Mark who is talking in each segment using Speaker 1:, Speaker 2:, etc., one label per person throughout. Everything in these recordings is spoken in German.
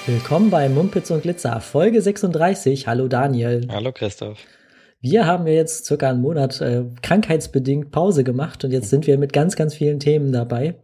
Speaker 1: Willkommen bei Mumpitz und Glitzer, Folge 36. Hallo Daniel.
Speaker 2: Hallo Christoph.
Speaker 1: Wir haben ja jetzt circa einen Monat krankheitsbedingt Pause gemacht und jetzt sind wir mit ganz, ganz vielen Themen dabei.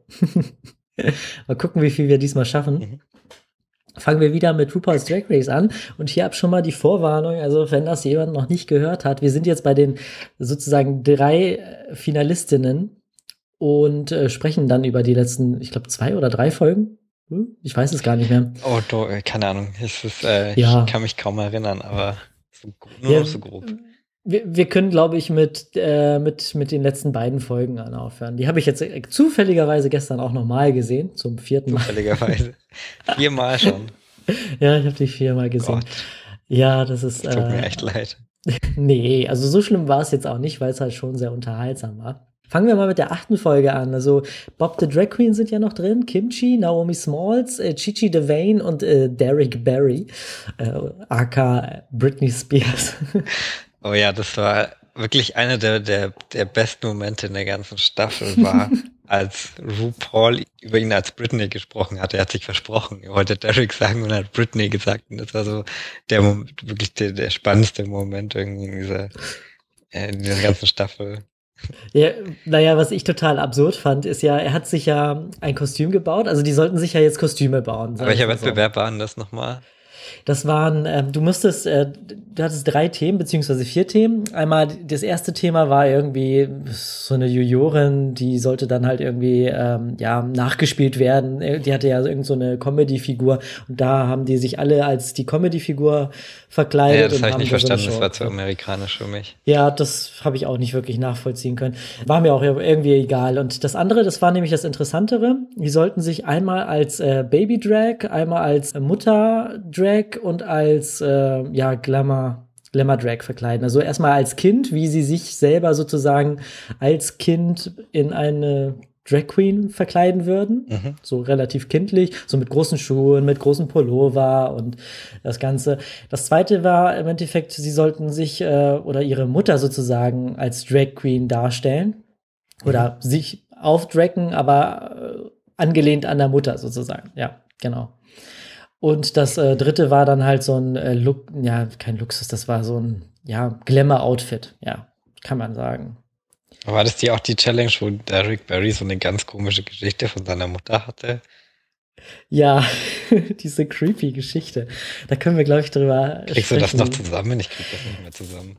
Speaker 1: Mal gucken, wie viel wir diesmal schaffen. Fangen wir wieder mit RuPaul's Drag Race an. Und hier ab schon mal die Vorwarnung, also wenn das jemand noch nicht gehört hat, wir sind jetzt bei den sozusagen 3 Finalistinnen und sprechen dann über die letzten, ich glaube, 2 oder 3 Folgen. Ich weiß es gar nicht mehr.
Speaker 2: Oh, keine Ahnung. Ich
Speaker 1: Ja.
Speaker 2: kann mich kaum erinnern, aber nur
Speaker 1: Ja,
Speaker 2: noch so grob.
Speaker 1: wir können, glaube ich, mit den letzten beiden Folgen an aufhören. Die habe ich jetzt zufälligerweise gestern auch nochmal gesehen, zum 4. Mal.
Speaker 2: Zufälligerweise. 4-mal schon.
Speaker 1: Ja, ich habe die 4-mal gesehen.
Speaker 2: Gott,
Speaker 1: Ja, das ist.
Speaker 2: das tut mir echt leid.
Speaker 1: Nee, also so schlimm war es jetzt auch nicht, weil es halt schon sehr unterhaltsam war. Fangen wir mal mit der 8. Folge an. Also Bob the Drag Queen sind ja noch drin, Kimchi, Naomi Smalls, Chichi DeVayne und Derek Barry, aka Britney Spears.
Speaker 2: Oh ja, das war wirklich einer der besten Momente in der ganzen Staffel war, als RuPaul über ihn als Britney gesprochen hat. Er hat sich versprochen. Er wollte Derek sagen und hat Britney gesagt. Und das war so wirklich der spannendste Moment irgendwie in dieser ganzen Staffel.
Speaker 1: Ja, naja, was ich total absurd fand, ist ja, er hat sich ja ein Kostüm gebaut. Also die sollten sich ja jetzt Kostüme bauen.
Speaker 2: Aber welcher Wettbewerb war denn das nochmal?
Speaker 1: Das waren, du hattest 3 Themen, beziehungsweise 4 Themen. Einmal, das erste Thema war irgendwie so eine Jurorin, die sollte dann halt irgendwie, nachgespielt werden. Die hatte ja irgend so eine Comedy-Figur und da haben die sich alle als die Comedy-Figur verkleidet.
Speaker 2: Ja, das
Speaker 1: und
Speaker 2: habe ich
Speaker 1: haben
Speaker 2: nicht
Speaker 1: da so eine
Speaker 2: verstanden, das
Speaker 1: Show
Speaker 2: war zu
Speaker 1: gemacht.
Speaker 2: amerikanisch für mich.
Speaker 1: Ja, das habe ich auch nicht wirklich nachvollziehen können. War mir auch irgendwie egal. Und das andere, das war nämlich das Interessantere. Die sollten sich einmal als Baby-Drag, einmal als Mutter-Drag und als Glamour-Drag verkleiden. Also erstmal als Kind, wie sie sich selber sozusagen als Kind in eine Drag Queen verkleiden würden.
Speaker 2: Mhm.
Speaker 1: So relativ kindlich, so mit großen Schuhen, mit großen Pullover und das Ganze. Das zweite war im Endeffekt, sie sollten sich oder ihre Mutter sozusagen als Drag Queen darstellen. Oder sich aufdracken, aber angelehnt an der Mutter sozusagen. Ja, genau. Und das dritte war dann halt so ein Look, ja, kein Luxus, das war so ein, ja, Glamour-Outfit. Ja, kann man sagen.
Speaker 2: War das auch die Challenge, wo Derek Barry so eine ganz komische Geschichte von seiner Mutter hatte?
Speaker 1: Ja, diese creepy Geschichte. Da können wir, glaube ich, drüber
Speaker 2: Kriegst du das noch
Speaker 1: sprechen.
Speaker 2: zusammen? Ich krieg das nicht mehr zusammen.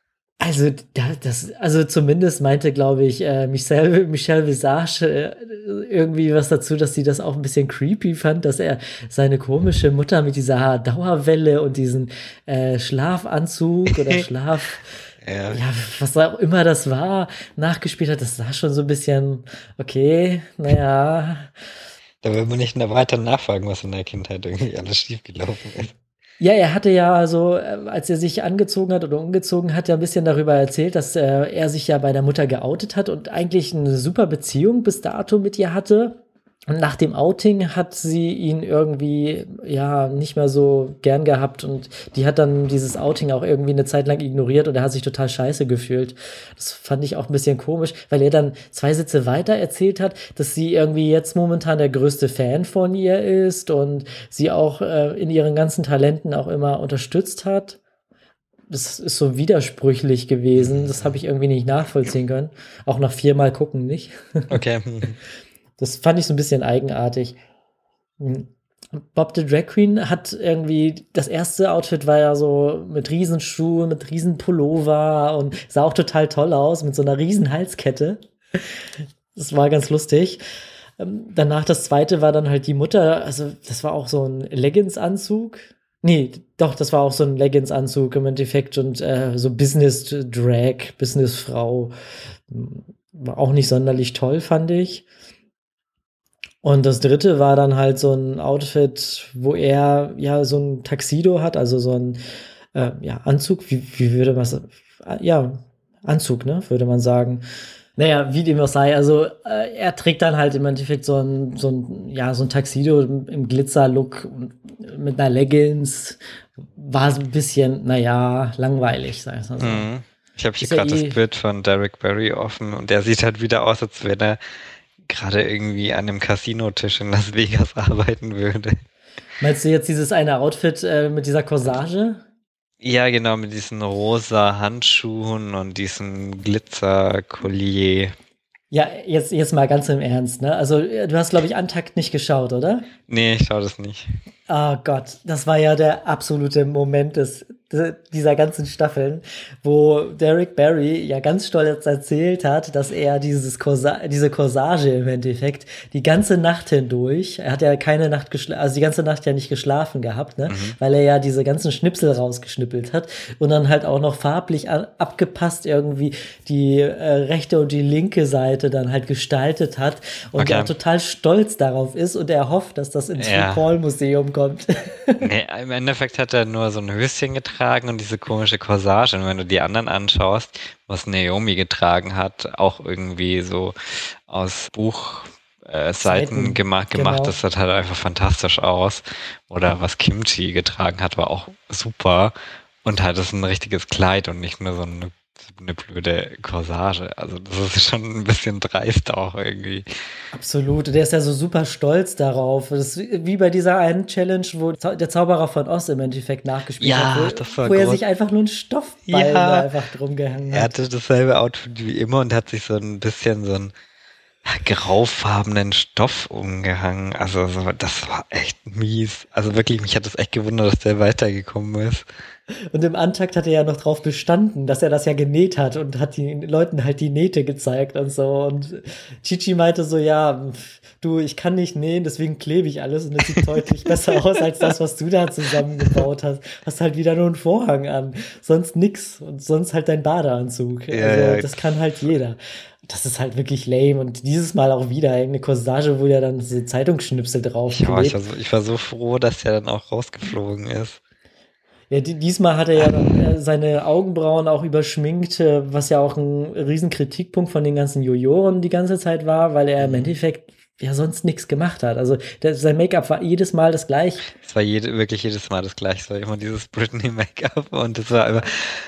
Speaker 1: Also zumindest meinte, glaube ich, Michelle Visage irgendwie was dazu, dass sie das auch ein bisschen creepy fand, dass er seine komische Mutter mit dieser Dauerwelle und diesen Schlafanzug oder
Speaker 2: Ja,
Speaker 1: ja, was auch immer das war, nachgespielt hat. Das sah schon so ein bisschen, okay, naja.
Speaker 2: da will man nicht weiter nachfragen, was in der Kindheit irgendwie alles schiefgelaufen ist.
Speaker 1: Ja, er hatte ja so, als er sich angezogen hat oder umgezogen hat, ja ein bisschen darüber erzählt, dass er sich ja bei der Mutter geoutet hat und eigentlich eine super Beziehung bis dato mit ihr hatte. Und nach dem Outing hat sie ihn irgendwie, ja, nicht mehr so gern gehabt und die hat dann dieses Outing auch irgendwie eine Zeit lang ignoriert und er hat sich total scheiße gefühlt. Das fand ich auch ein bisschen komisch, weil er dann 2 Sätze weiter erzählt hat, dass sie irgendwie jetzt momentan der größte Fan von ihr ist und sie auch in ihren ganzen Talenten auch immer unterstützt hat. Das ist so widersprüchlich gewesen. Das habe ich irgendwie nicht nachvollziehen können. Auch nach 4-mal gucken nicht.
Speaker 2: Okay.
Speaker 1: Das fand ich so ein bisschen eigenartig. Bob the Drag Queen hat irgendwie, das erste Outfit war ja so mit Riesenschuhen, mit Riesenpullover und sah auch total toll aus, mit so einer riesen Halskette. Das war ganz lustig. Danach das zweite war dann halt die Mutter, also das war auch so ein Leggings-Anzug. Nee, doch, das war auch so ein Leggings-Anzug im Endeffekt und so Business-Drag, Businessfrau. War auch nicht sonderlich toll, fand ich. Und das dritte war dann halt so ein Outfit, wo er ja so ein Tuxedo hat, also so ein Anzug, wie würde man es, ja, Anzug, ne, würde man sagen. Naja, wie dem auch sei, also er trägt dann halt im Endeffekt so ein Tuxedo im Glitzer-Look mit einer Leggings. War so ein bisschen, naja, langweilig, sag ich mal so.
Speaker 2: Ich habe hier
Speaker 1: Ist ja
Speaker 2: gerade das Bild von Derek Barry offen und der sieht halt wieder aus, als wenn er gerade irgendwie an einem Casinotisch in Las Vegas arbeiten würde.
Speaker 1: Meinst du jetzt dieses eine Outfit mit dieser Corsage?
Speaker 2: Ja, genau, mit diesen rosa Handschuhen und diesem Glitzer-Collier.
Speaker 1: Ja, jetzt mal ganz im Ernst, ne? Also, du hast, glaube ich, Antakt nicht geschaut, oder?
Speaker 2: Nee, ich schau das nicht.
Speaker 1: Oh Gott, das war ja der absolute Moment dieser ganzen Staffeln, wo Derek Barry ja ganz stolz erzählt hat, dass er diese Corsage im Endeffekt die ganze Nacht hindurch, er hat ja keine Nacht also die ganze Nacht ja nicht geschlafen gehabt, ne, weil er ja diese ganzen Schnipsel rausgeschnippelt hat und dann halt auch noch farblich abgepasst irgendwie die rechte und die linke Seite dann halt gestaltet hat und
Speaker 2: Okay.
Speaker 1: er total stolz darauf ist und er hofft, dass das ins
Speaker 2: Ja.
Speaker 1: RuPaul-Museum kommt.
Speaker 2: Nee, im Endeffekt hat er nur so ein Höschen getragen und diese komische Corsage. Und wenn du die anderen anschaust, was Naomi getragen hat, auch irgendwie so aus Buchseiten
Speaker 1: Seiten,
Speaker 2: gemacht,
Speaker 1: genau.
Speaker 2: das sah halt einfach fantastisch aus. Oder was Kimchi getragen hat, war auch super. Und halt das ist ein richtiges Kleid und nicht nur so eine blöde Corsage. Also das ist schon ein bisschen dreist auch irgendwie.
Speaker 1: Absolut. Der ist ja so super stolz darauf. Das ist wie bei dieser einen Challenge, wo der Zauberer von Oz im Endeffekt nachgespielt
Speaker 2: Ja,
Speaker 1: hat,
Speaker 2: das war
Speaker 1: wo er
Speaker 2: groß.
Speaker 1: sich einfach nur einen Stoffball
Speaker 2: Ja.
Speaker 1: da einfach drum gehangen
Speaker 2: Er
Speaker 1: hat.
Speaker 2: hatte dasselbe Outfit wie immer und hat sich so ein bisschen so einen graufarbenen Stoff umgehangen. Also das war echt mies. Also wirklich, mich hat das echt gewundert, dass der weitergekommen ist.
Speaker 1: Und im Antakt hat er ja noch drauf bestanden, dass er das ja genäht hat und hat den Leuten halt die Nähte gezeigt und so. Und Chichi meinte so, ja, du, ich kann nicht nähen, deswegen klebe ich alles und es sieht deutlich besser aus als das, was du da zusammengebaut hast. Hast halt wieder nur einen Vorhang an, sonst nix und sonst halt dein Badeanzug.
Speaker 2: Ja,
Speaker 1: Also
Speaker 2: ja.
Speaker 1: das kann halt jeder. Das ist halt wirklich lame und dieses Mal auch wieder eine Corsage, wo ja dann so Zeitungsschnipsel drauf klebt.
Speaker 2: Ich war so froh, dass der dann auch rausgeflogen ist.
Speaker 1: Ja, diesmal hat er ja dann seine Augenbrauen auch überschminkt, was ja auch ein riesen Kritikpunkt von den ganzen Juroren die ganze Zeit war, weil er im Endeffekt ja sonst nichts gemacht hat. Also sein Make-up war jedes Mal das gleiche.
Speaker 2: Es war wirklich jedes Mal das gleiche. Es war immer dieses Britney-Make-up und das war einfach.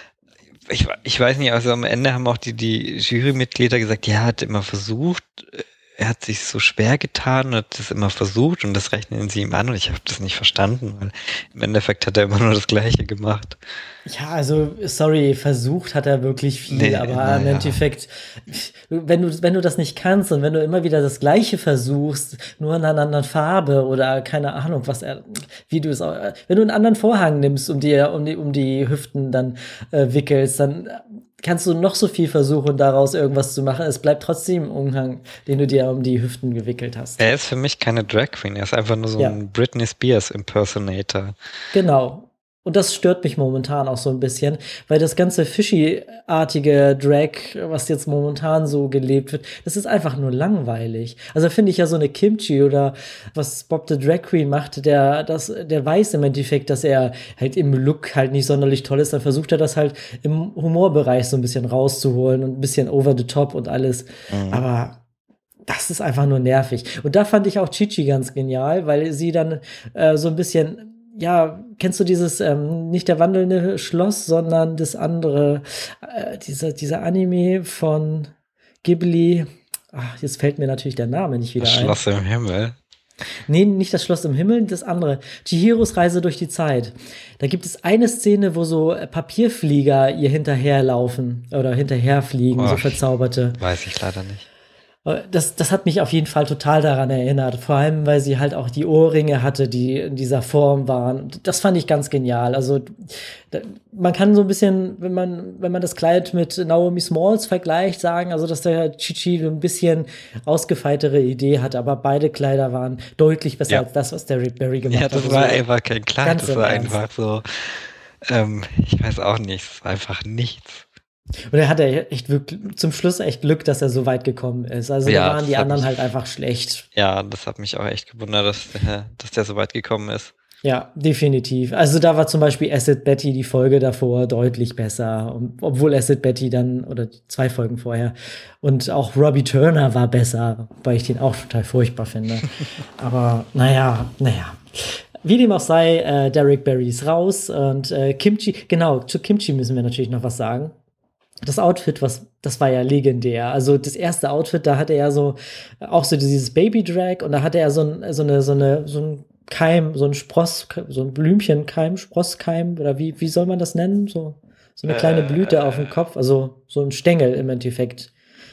Speaker 2: Ich weiß nicht, also am Ende haben auch die Jurymitglieder gesagt, ja, er hat immer versucht, er hat sich so schwer getan und hat das immer versucht und das rechnen sie ihm an und ich habe das nicht verstanden, weil im Endeffekt hat er immer nur das Gleiche gemacht.
Speaker 1: Ja, also, sorry, versucht hat er wirklich viel,
Speaker 2: Nee,
Speaker 1: aber
Speaker 2: na
Speaker 1: im
Speaker 2: ja.
Speaker 1: Endeffekt, wenn du das nicht kannst und wenn du immer wieder das Gleiche versuchst, nur in einer anderen Farbe oder keine Ahnung, wie du es auch, wenn du einen anderen Vorhang nimmst und dir um die Hüften dann wickelst, dann kannst du noch so viel versuchen, daraus irgendwas zu machen. Es bleibt trotzdem ein Umhang, den du dir um die Hüften gewickelt hast.
Speaker 2: Er ist für mich keine Drag Queen, er ist einfach nur so
Speaker 1: Ja.
Speaker 2: ein Britney Spears Impersonator.
Speaker 1: Genau. Und das stört mich momentan auch so ein bisschen, weil das ganze Fishy-artige Drag, was jetzt momentan so gelebt wird, das ist einfach nur langweilig. Also finde ich ja so eine Kimchi oder was Bob the Drag Queen macht, der weiß im Endeffekt, dass er halt im Look halt nicht sonderlich toll ist, dann versucht er das halt im Humorbereich so ein bisschen rauszuholen und ein bisschen over the top und alles. Aber das ist einfach nur nervig. Und da fand ich auch Chichi ganz genial, weil sie dann so ein bisschen, ja, kennst du dieses, nicht der wandelnde Schloss, sondern das andere, dieser Anime von Ghibli. Ach, jetzt fällt mir natürlich der Name nicht wieder
Speaker 2: Das
Speaker 1: ein.
Speaker 2: Schloss im Himmel.
Speaker 1: Nee, nicht das Schloss im Himmel, das andere. Chihiros Reise durch die Zeit. Da gibt es eine Szene, wo so Papierflieger ihr hinterherlaufen oder hinterherfliegen, so
Speaker 2: Oh,
Speaker 1: verzauberte.
Speaker 2: weiß ich leider nicht.
Speaker 1: Das hat mich auf jeden Fall total daran erinnert. Vor allem, weil sie halt auch die Ohrringe hatte, die in dieser Form waren. Und das fand ich ganz genial. Also, man kann so ein bisschen, wenn man das Kleid mit Naomi Smalls vergleicht, sagen, also, dass der Chichi ein bisschen ausgefeiltere Idee hat. Aber beide Kleider waren deutlich besser
Speaker 2: Ja.
Speaker 1: als das, was Derek Barry gemacht
Speaker 2: Ja,
Speaker 1: hat.
Speaker 2: das
Speaker 1: Also,
Speaker 2: war einfach kein Kleid,
Speaker 1: ganz
Speaker 2: das
Speaker 1: im
Speaker 2: war
Speaker 1: Ernst.
Speaker 2: einfach so, ich weiß auch nicht, es war einfach nichts.
Speaker 1: Und er hatte echt zum Schluss echt Glück, dass er so weit gekommen ist. Also,
Speaker 2: Ja,
Speaker 1: da waren
Speaker 2: das
Speaker 1: die
Speaker 2: hat
Speaker 1: anderen
Speaker 2: mich-
Speaker 1: halt einfach schlecht.
Speaker 2: Ja, das hat mich auch echt gewundert, dass der so weit gekommen ist.
Speaker 1: Ja, definitiv. Also da war zum Beispiel Acid Betty die Folge davor deutlich besser. Obwohl Acid Betty dann, oder 2 Folgen vorher. Und auch Robbie Turner war besser, weil ich den auch total furchtbar finde. Aber naja. Wie dem auch sei, Derek Barry ist raus und Kimchi, genau, zu Kimchi müssen wir natürlich noch was sagen. das Outfit, das war ja legendär. Also das erste Outfit, da hatte er so auch so dieses Baby-Drag und da hatte er so ein Keim, so ein Spross, so ein Blümchenkeim, Sprosskeim oder wie soll man das nennen? So eine kleine Blüte auf dem Kopf, also so ein Stängel im Endeffekt.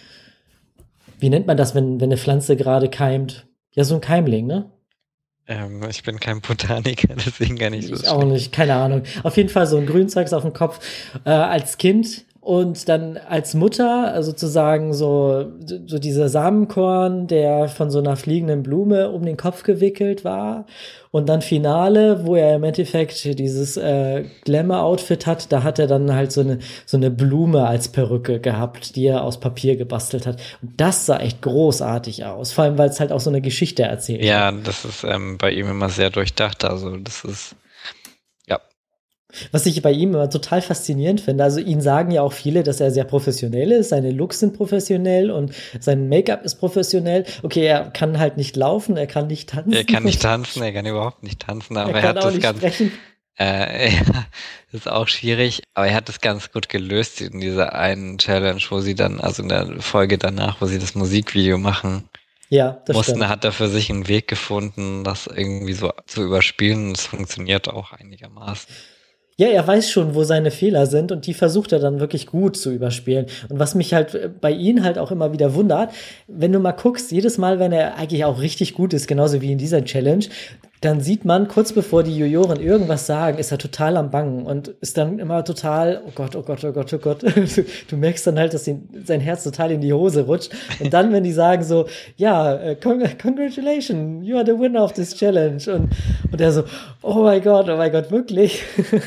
Speaker 1: Wie nennt man das, wenn eine Pflanze gerade keimt? Ja, so ein Keimling, ne?
Speaker 2: Ich bin kein Botaniker, deswegen gar nicht so
Speaker 1: Ich auch nicht, keine Ahnung. Auf jeden Fall so ein Grünzeugs auf dem Kopf als Kind und dann als Mutter sozusagen so dieser Samenkorn, der von so einer fliegenden Blume um den Kopf gewickelt war. Und dann Finale, wo er im Endeffekt dieses Glamour-Outfit hat, da hat er dann halt so eine Blume als Perücke gehabt, die er aus Papier gebastelt hat. Und das sah echt großartig aus, vor allem, weil es halt auch so eine Geschichte erzählt.
Speaker 2: Ja, das ist bei ihm immer sehr durchdacht, also das ist, ja.
Speaker 1: Was ich bei ihm immer total faszinierend finde, also ihn sagen ja auch viele, dass er sehr professionell ist, seine Looks sind professionell und sein Make-up ist professionell. Okay, er kann halt nicht laufen, er kann nicht tanzen.
Speaker 2: Er kann nicht tanzen, er kann überhaupt nicht tanzen, aber
Speaker 1: er kann auch nicht sprechen.
Speaker 2: Ja, das ist auch schwierig, aber er hat es ganz gut gelöst in dieser einen Challenge, wo sie dann, also in der Folge danach, wo sie das Musikvideo machen
Speaker 1: Ja, das
Speaker 2: mussten,
Speaker 1: stimmt.
Speaker 2: hat er für sich einen Weg gefunden, das irgendwie so zu überspielen und es funktioniert auch einigermaßen.
Speaker 1: Ja, er weiß schon, wo seine Fehler sind und die versucht er dann wirklich gut zu überspielen. Und was mich halt bei ihm halt auch immer wieder wundert, wenn du mal guckst, jedes Mal, wenn er eigentlich auch richtig gut ist, genauso wie in dieser Challenge, dann sieht man, kurz bevor die Juroren irgendwas sagen, ist er total am Bangen und ist dann immer total, oh Gott, oh Gott, oh Gott, oh Gott. Du merkst dann halt, dass sein Herz total in die Hose rutscht. Und dann, wenn die sagen so, ja, congratulations, you are the winner of this challenge. Und er so, oh mein Gott, wirklich.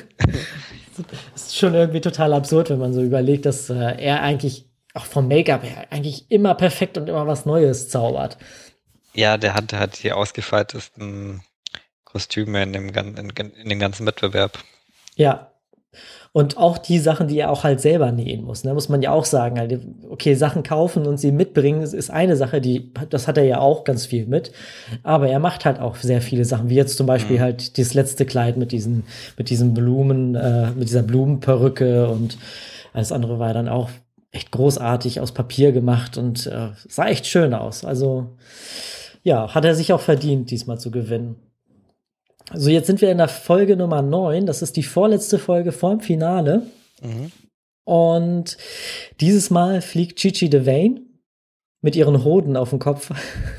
Speaker 1: Das ist schon irgendwie total absurd, wenn man so überlegt, dass er eigentlich auch vom Make-up her eigentlich immer perfekt und immer was Neues zaubert.
Speaker 2: Ja, der hat die ausgefeiltesten Kostüme in dem ganzen Wettbewerb.
Speaker 1: Ja. Und auch die Sachen, die er auch halt selber nähen muss, ne, muss man ja auch sagen. Halt, okay, Sachen kaufen und sie mitbringen, ist eine Sache, das hat er ja auch ganz viel mit. Aber er macht halt auch sehr viele Sachen, wie jetzt zum Beispiel halt dieses letzte Kleid mit diesen Blumen, mit dieser Blumenperücke und alles andere war dann auch echt großartig aus Papier gemacht und sah echt schön aus. Also ja, hat er sich auch verdient, diesmal zu gewinnen. Also jetzt sind wir in der Folge Nummer 9. Das ist die vorletzte Folge vorm Finale.
Speaker 2: Mhm.
Speaker 1: Und dieses Mal fliegt Chi-Chi DeVayne mit ihren Hoden auf dem Kopf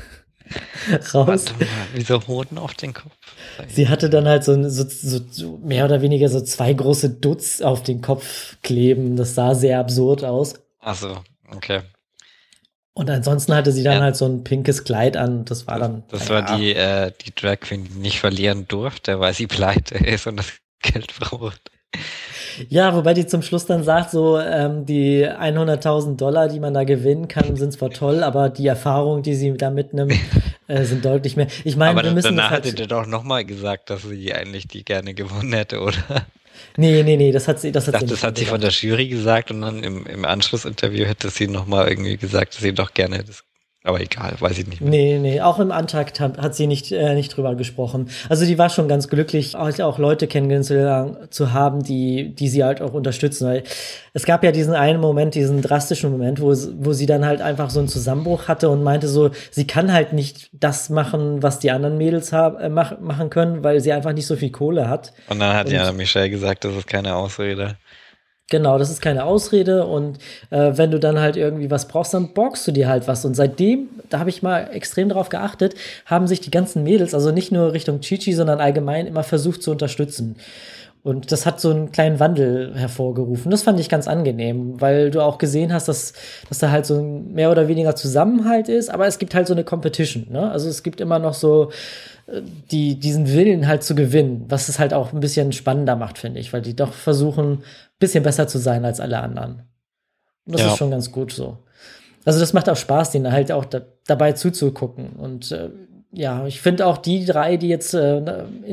Speaker 1: raus.
Speaker 2: Warte mal, wieso Hoden auf den Kopf?
Speaker 1: Sie hatte dann halt so mehr oder weniger so 2 große Dutz auf den Kopf kleben. Das sah sehr absurd aus.
Speaker 2: Ach so, okay.
Speaker 1: Und ansonsten hatte sie dann halt so ein pinkes Kleid an. Das war dann.
Speaker 2: Das war die Drag Queen, die nicht verlieren durfte, weil sie pleite ist und das Geld braucht.
Speaker 1: Ja, wobei die zum Schluss dann sagt, so die 100.000 $, die man da gewinnen kann, sind zwar toll, aber die Erfahrung, die sie da mitnimmt, sind deutlich mehr. Ich meine, wir müssen
Speaker 2: danach hat sie doch nochmal gesagt, dass sie eigentlich die gerne gewonnen hätte, oder?
Speaker 1: Nee, das hat sie. Das
Speaker 2: hat sie von der Jury gesagt und dann im Anschlussinterview hätte sie nochmal irgendwie gesagt, dass sie doch gerne hätte. Aber egal, weiß ich nicht mehr.
Speaker 1: Nee, auch im Antrag hat sie nicht drüber gesprochen. Also die war schon ganz glücklich, auch Leute kennengelernt zu haben, die sie halt auch unterstützen. Weil es gab ja diesen einen Moment, diesen drastischen Moment, wo sie dann halt einfach so einen Zusammenbruch hatte und meinte so, sie kann halt nicht das machen, was die anderen Mädels machen können, weil sie einfach nicht so viel Kohle hat.
Speaker 2: Und dann hat ja Michelle gesagt, das ist keine Ausrede.
Speaker 1: Genau, das ist keine Ausrede und wenn du dann halt irgendwie was brauchst, dann borgst du dir halt was. Und seitdem, da habe ich mal extrem drauf geachtet, haben sich die ganzen Mädels, also nicht nur Richtung Chi-Chi, sondern allgemein immer versucht zu unterstützen. Und das hat so einen kleinen Wandel hervorgerufen. Das fand ich ganz angenehm, weil du auch gesehen hast, dass da halt so ein mehr oder weniger Zusammenhalt ist, aber es gibt halt so eine Competition, ne? Also es gibt immer noch so diesen Willen halt zu gewinnen, was es halt auch ein bisschen spannender macht, finde ich, weil die doch versuchen, ein bisschen besser zu sein als alle anderen. Und das ist schon ganz gut so. Also das macht auch Spaß, denen halt auch dabei zuzugucken. Und ja, ich finde auch die 3, die jetzt in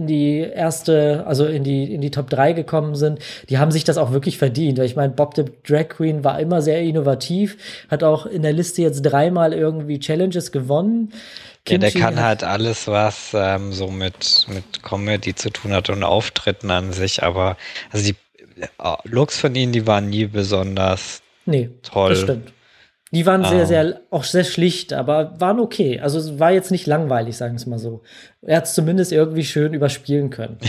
Speaker 1: die Top 3 gekommen sind, die haben sich das auch wirklich verdient. Weil ich meine, Bob the Drag Queen war immer sehr innovativ, hat auch in der Liste jetzt 3-mal irgendwie Challenges gewonnen.
Speaker 2: Ja, der kann halt alles, was so mit Comedy zu tun hat und Auftritten an sich, aber also die Looks von ihnen, die waren nie besonders
Speaker 1: Nee,
Speaker 2: toll.
Speaker 1: das stimmt. Die waren auch sehr schlicht, aber waren okay. Also es war jetzt nicht langweilig, sagen wir es mal so. Er hat es zumindest irgendwie schön überspielen können.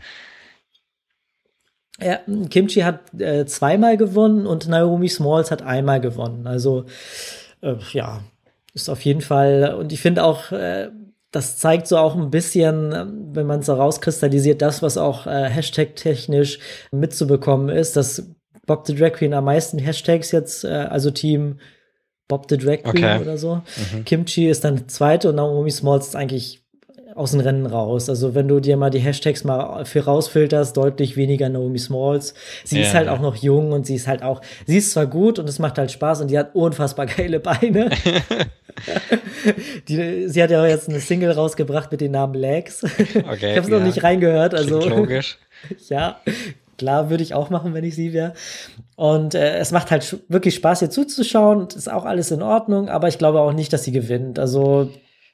Speaker 1: Kimchi hat zweimal gewonnen und Naomi Smalls hat einmal gewonnen. Also ja, ist auf jeden Fall. Und ich finde auch, das zeigt so auch ein bisschen, wenn man es so rauskristallisiert, das, was auch Hashtag-technisch mitzubekommen ist, dass Bob the Drag Queen am meisten Hashtags jetzt, also Team Bob the Drag Queen oder so. Kimchi ist dann zweite und Naomi Smalls ist eigentlich aus dem Rennen raus. Also wenn du dir mal die Hashtags mal für rausfilterst, deutlich weniger Naomi Smalls. Sie ist halt auch noch jung und sie ist zwar gut und es macht halt Spaß und die hat unfassbar geile Beine. Sie hat ja jetzt eine Single rausgebracht mit dem Namen Legs. Okay, ich habe es noch nicht reingehört. Also logisch. Ja, klar, würde ich auch machen, wenn ich sie wäre. Und es macht halt wirklich Spaß, ihr zuzuschauen. Ist auch alles in Ordnung, aber ich glaube auch nicht, dass sie gewinnt. Also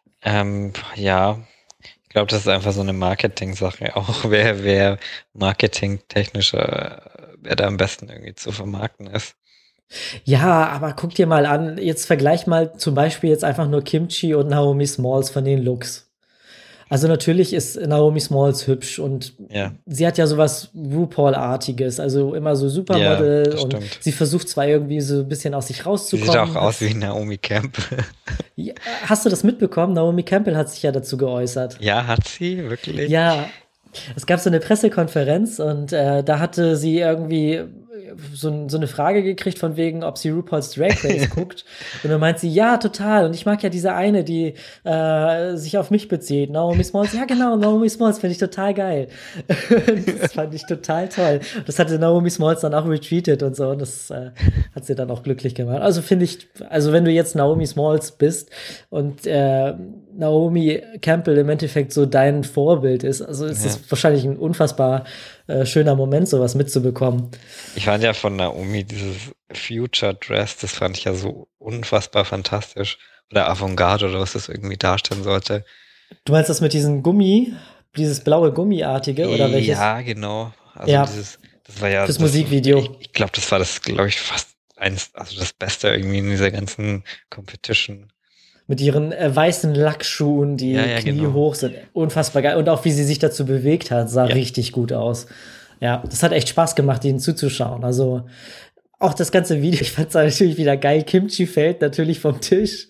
Speaker 2: ja, ich glaube, das ist einfach so eine Marketing-Sache. Auch wer marketingtechnisch, wer da am besten irgendwie zu vermarkten ist.
Speaker 1: Ja, aber guck dir mal an, jetzt vergleich mal zum Beispiel jetzt einfach nur Kimchi und Naomi Smalls von den Looks. Also natürlich ist Naomi Smalls hübsch und sie hat ja sowas RuPaul-artiges, also immer so Supermodel und sie versucht zwar irgendwie so ein bisschen aus sich rauszukommen.
Speaker 2: Sie sieht auch aus wie Naomi Campbell.
Speaker 1: Ja, hast du das mitbekommen? Naomi Campbell hat sich ja dazu geäußert.
Speaker 2: Ja, hat sie? Wirklich?
Speaker 1: Ja, es gab so eine Pressekonferenz und da hatte sie irgendwie so eine Frage gekriegt von wegen, ob sie RuPaul's Drag Race guckt. Und dann meint sie, ja, total. Und ich mag ja diese eine, die sich auf mich bezieht. Naomi Smalls. Ja, genau, Naomi Smalls finde ich total geil. Das fand ich total toll. Das hatte Naomi Smalls dann auch retweetet und so. Und das hat sie dann auch glücklich gemacht. Also finde ich, also wenn du jetzt Naomi Smalls bist und Naomi Campbell im Endeffekt so dein Vorbild ist, also ist das wahrscheinlich ein unfassbar schöner Moment, sowas mitzubekommen.
Speaker 2: Ich fand ja von Naomi dieses Future Dress, das fand ich ja so unfassbar fantastisch. Oder Avantgarde oder was das irgendwie darstellen sollte.
Speaker 1: Du meinst das mit diesem Gummi, dieses blaue Gummiartige oder welches?
Speaker 2: Ja, genau. Also das war ja
Speaker 1: das Musikvideo.
Speaker 2: Ich glaube, das war glaube ich, fast das Beste irgendwie in dieser ganzen Competition.
Speaker 1: Mit ihren weißen Lackschuhen, die kniehoch sind. Unfassbar geil. Und auch wie sie sich dazu bewegt hat, sah richtig gut aus. Ja, das hat echt Spaß gemacht, ihnen zuzuschauen. Also auch das ganze Video, ich fand es natürlich wieder geil. Kimchi fällt natürlich vom Tisch.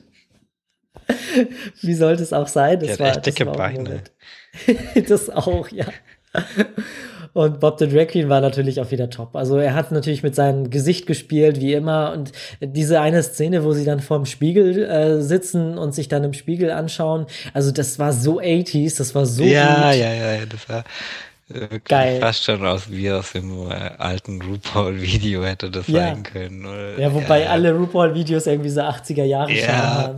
Speaker 1: Wie sollte es auch sein?
Speaker 2: Das war echt dicke Beine.
Speaker 1: Das auch, ja. Und Bob the Drag Queen war natürlich auch wieder top. Also er hat natürlich mit seinem Gesicht gespielt, wie immer. Und diese eine Szene, wo sie dann vorm Spiegel sitzen und sich dann im Spiegel anschauen, also das war so 80s, das war so gut.
Speaker 2: Ja, das war geil. Fast schon wie aus dem alten RuPaul-Video hätte das sein können. Oder?
Speaker 1: Ja, wobei alle RuPaul-Videos irgendwie so 80er Jahre haben.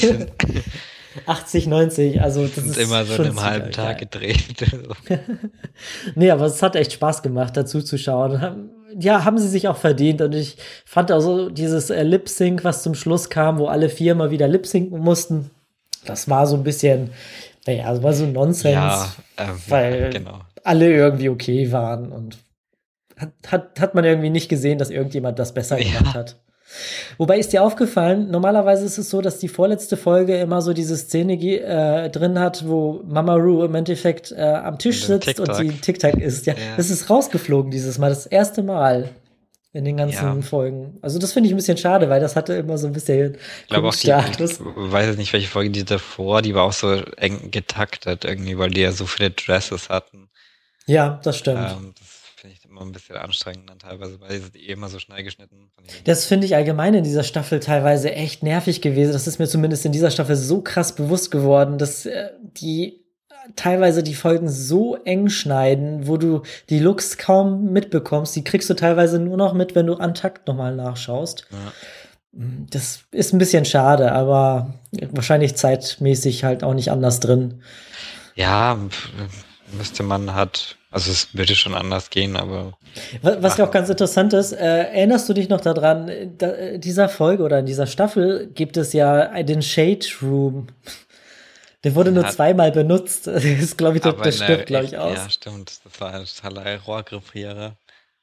Speaker 1: 80, 90, also das ist
Speaker 2: immer so in einem halben Tag gedreht.
Speaker 1: Nee, aber es hat echt Spaß gemacht, dazu zu schauen. Ja, haben sie sich auch verdient und ich fand auch so dieses Lip-Sync, was zum Schluss kam, wo alle 4 mal wieder Lip-Synken mussten, das war so ein bisschen, das war so Nonsens, weil alle irgendwie okay waren und hat man irgendwie nicht gesehen, dass irgendjemand das besser gemacht hat. Wobei ist dir aufgefallen, normalerweise ist es so, dass die vorletzte Folge immer so diese Szene drin hat, wo Mama Ru im Endeffekt am Tisch sitzt und sie TikTok isst. Ja, das ist rausgeflogen dieses Mal, das erste Mal in den ganzen Folgen. Also das finde ich ein bisschen schade, weil das hatte immer so ein bisschen
Speaker 2: ich glaube auch ich weiß nicht, welche Folge die davor, die war auch so eng getaktet irgendwie, weil die ja so viele Dresses hatten.
Speaker 1: Ja, das stimmt.
Speaker 2: Das finde ich immer ein bisschen anstrengend dann teilweise, weil die immer so schnell geschnitten.
Speaker 1: Das finde ich allgemein in dieser Staffel teilweise echt nervig gewesen. Das ist mir zumindest in dieser Staffel so krass bewusst geworden, dass die teilweise die Folgen so eng schneiden, wo du die Looks kaum mitbekommst. Die kriegst du teilweise nur noch mit, wenn du Untakt nochmal nachschaust. Ja. Das ist ein bisschen schade, aber wahrscheinlich zeitmäßig halt auch nicht anders drin.
Speaker 2: Ja, müsste man also es würde schon anders gehen, aber...
Speaker 1: Was ja auch ganz interessant ist, erinnerst du dich noch daran, dieser Folge oder in dieser Staffel gibt es ja den Shade Room. Der wurde nur zweimal benutzt. Das ist, glaube ich, das stirbt, glaube ich, aus.
Speaker 2: Ja, stimmt. Das war ein totaler Rohrkrepierer.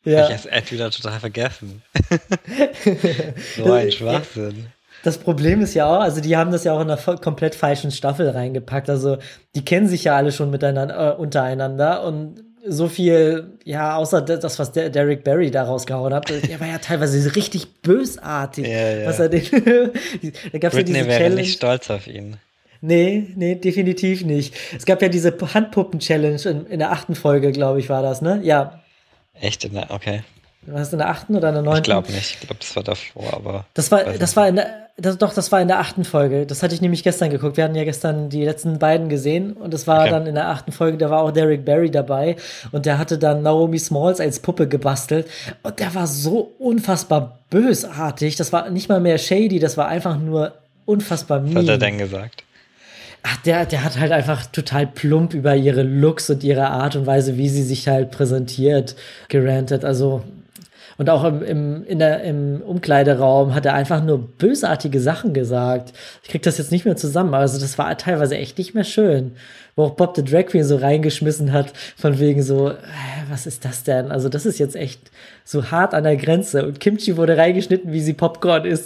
Speaker 2: Hab ich
Speaker 1: Ja.
Speaker 2: als Ad wieder total vergessen. So ein Schwachsinn.
Speaker 1: Das Problem ist ja auch, also die haben das ja auch in einer komplett falschen Staffel reingepackt. Also die kennen sich ja alle schon miteinander, untereinander und so viel, ja, außer das, was der Derek Barry da rausgehauen hat, der war ja teilweise richtig bösartig,
Speaker 2: Ja,
Speaker 1: was
Speaker 2: ja.
Speaker 1: er den, da gab's ja
Speaker 2: Britney
Speaker 1: diese
Speaker 2: wäre
Speaker 1: Challenge.
Speaker 2: nicht stolz auf ihn.
Speaker 1: Nee, definitiv nicht. Es gab ja diese Handpuppen-Challenge in der 8. Folge, glaube ich, war das, ne? Ja.
Speaker 2: Echt? Okay.
Speaker 1: War das in der 8. oder in der
Speaker 2: Ich
Speaker 1: 9.?
Speaker 2: glaube nicht. Ich glaube, das war davor, aber weiß
Speaker 1: Das
Speaker 2: nicht
Speaker 1: war
Speaker 2: mehr.
Speaker 1: in der, das war in der 8. Folge. Das hatte ich nämlich gestern geguckt. Wir hatten ja gestern die letzten beiden gesehen und das war
Speaker 2: Okay.
Speaker 1: dann in der 8. Folge, da war auch Derek Barry dabei und der hatte dann Naomi Smalls als Puppe gebastelt und der war so unfassbar bösartig. Das war nicht mal mehr shady, das war einfach nur unfassbar
Speaker 2: Was hat er
Speaker 1: mean.
Speaker 2: denn gesagt?
Speaker 1: Ach, der hat halt einfach total plump über ihre Looks und ihre Art und Weise, wie sie sich halt präsentiert, gerantet. Also, und auch im Umkleideraum hat er einfach nur bösartige Sachen gesagt. Ich krieg das jetzt nicht mehr zusammen, also das war teilweise echt nicht mehr schön. Wo auch Bob the Drag Queen so reingeschmissen hat, von wegen so, was ist das denn? Also das ist jetzt echt so hart an der Grenze. Und Kimchi wurde reingeschnitten, wie sie Popcorn isst.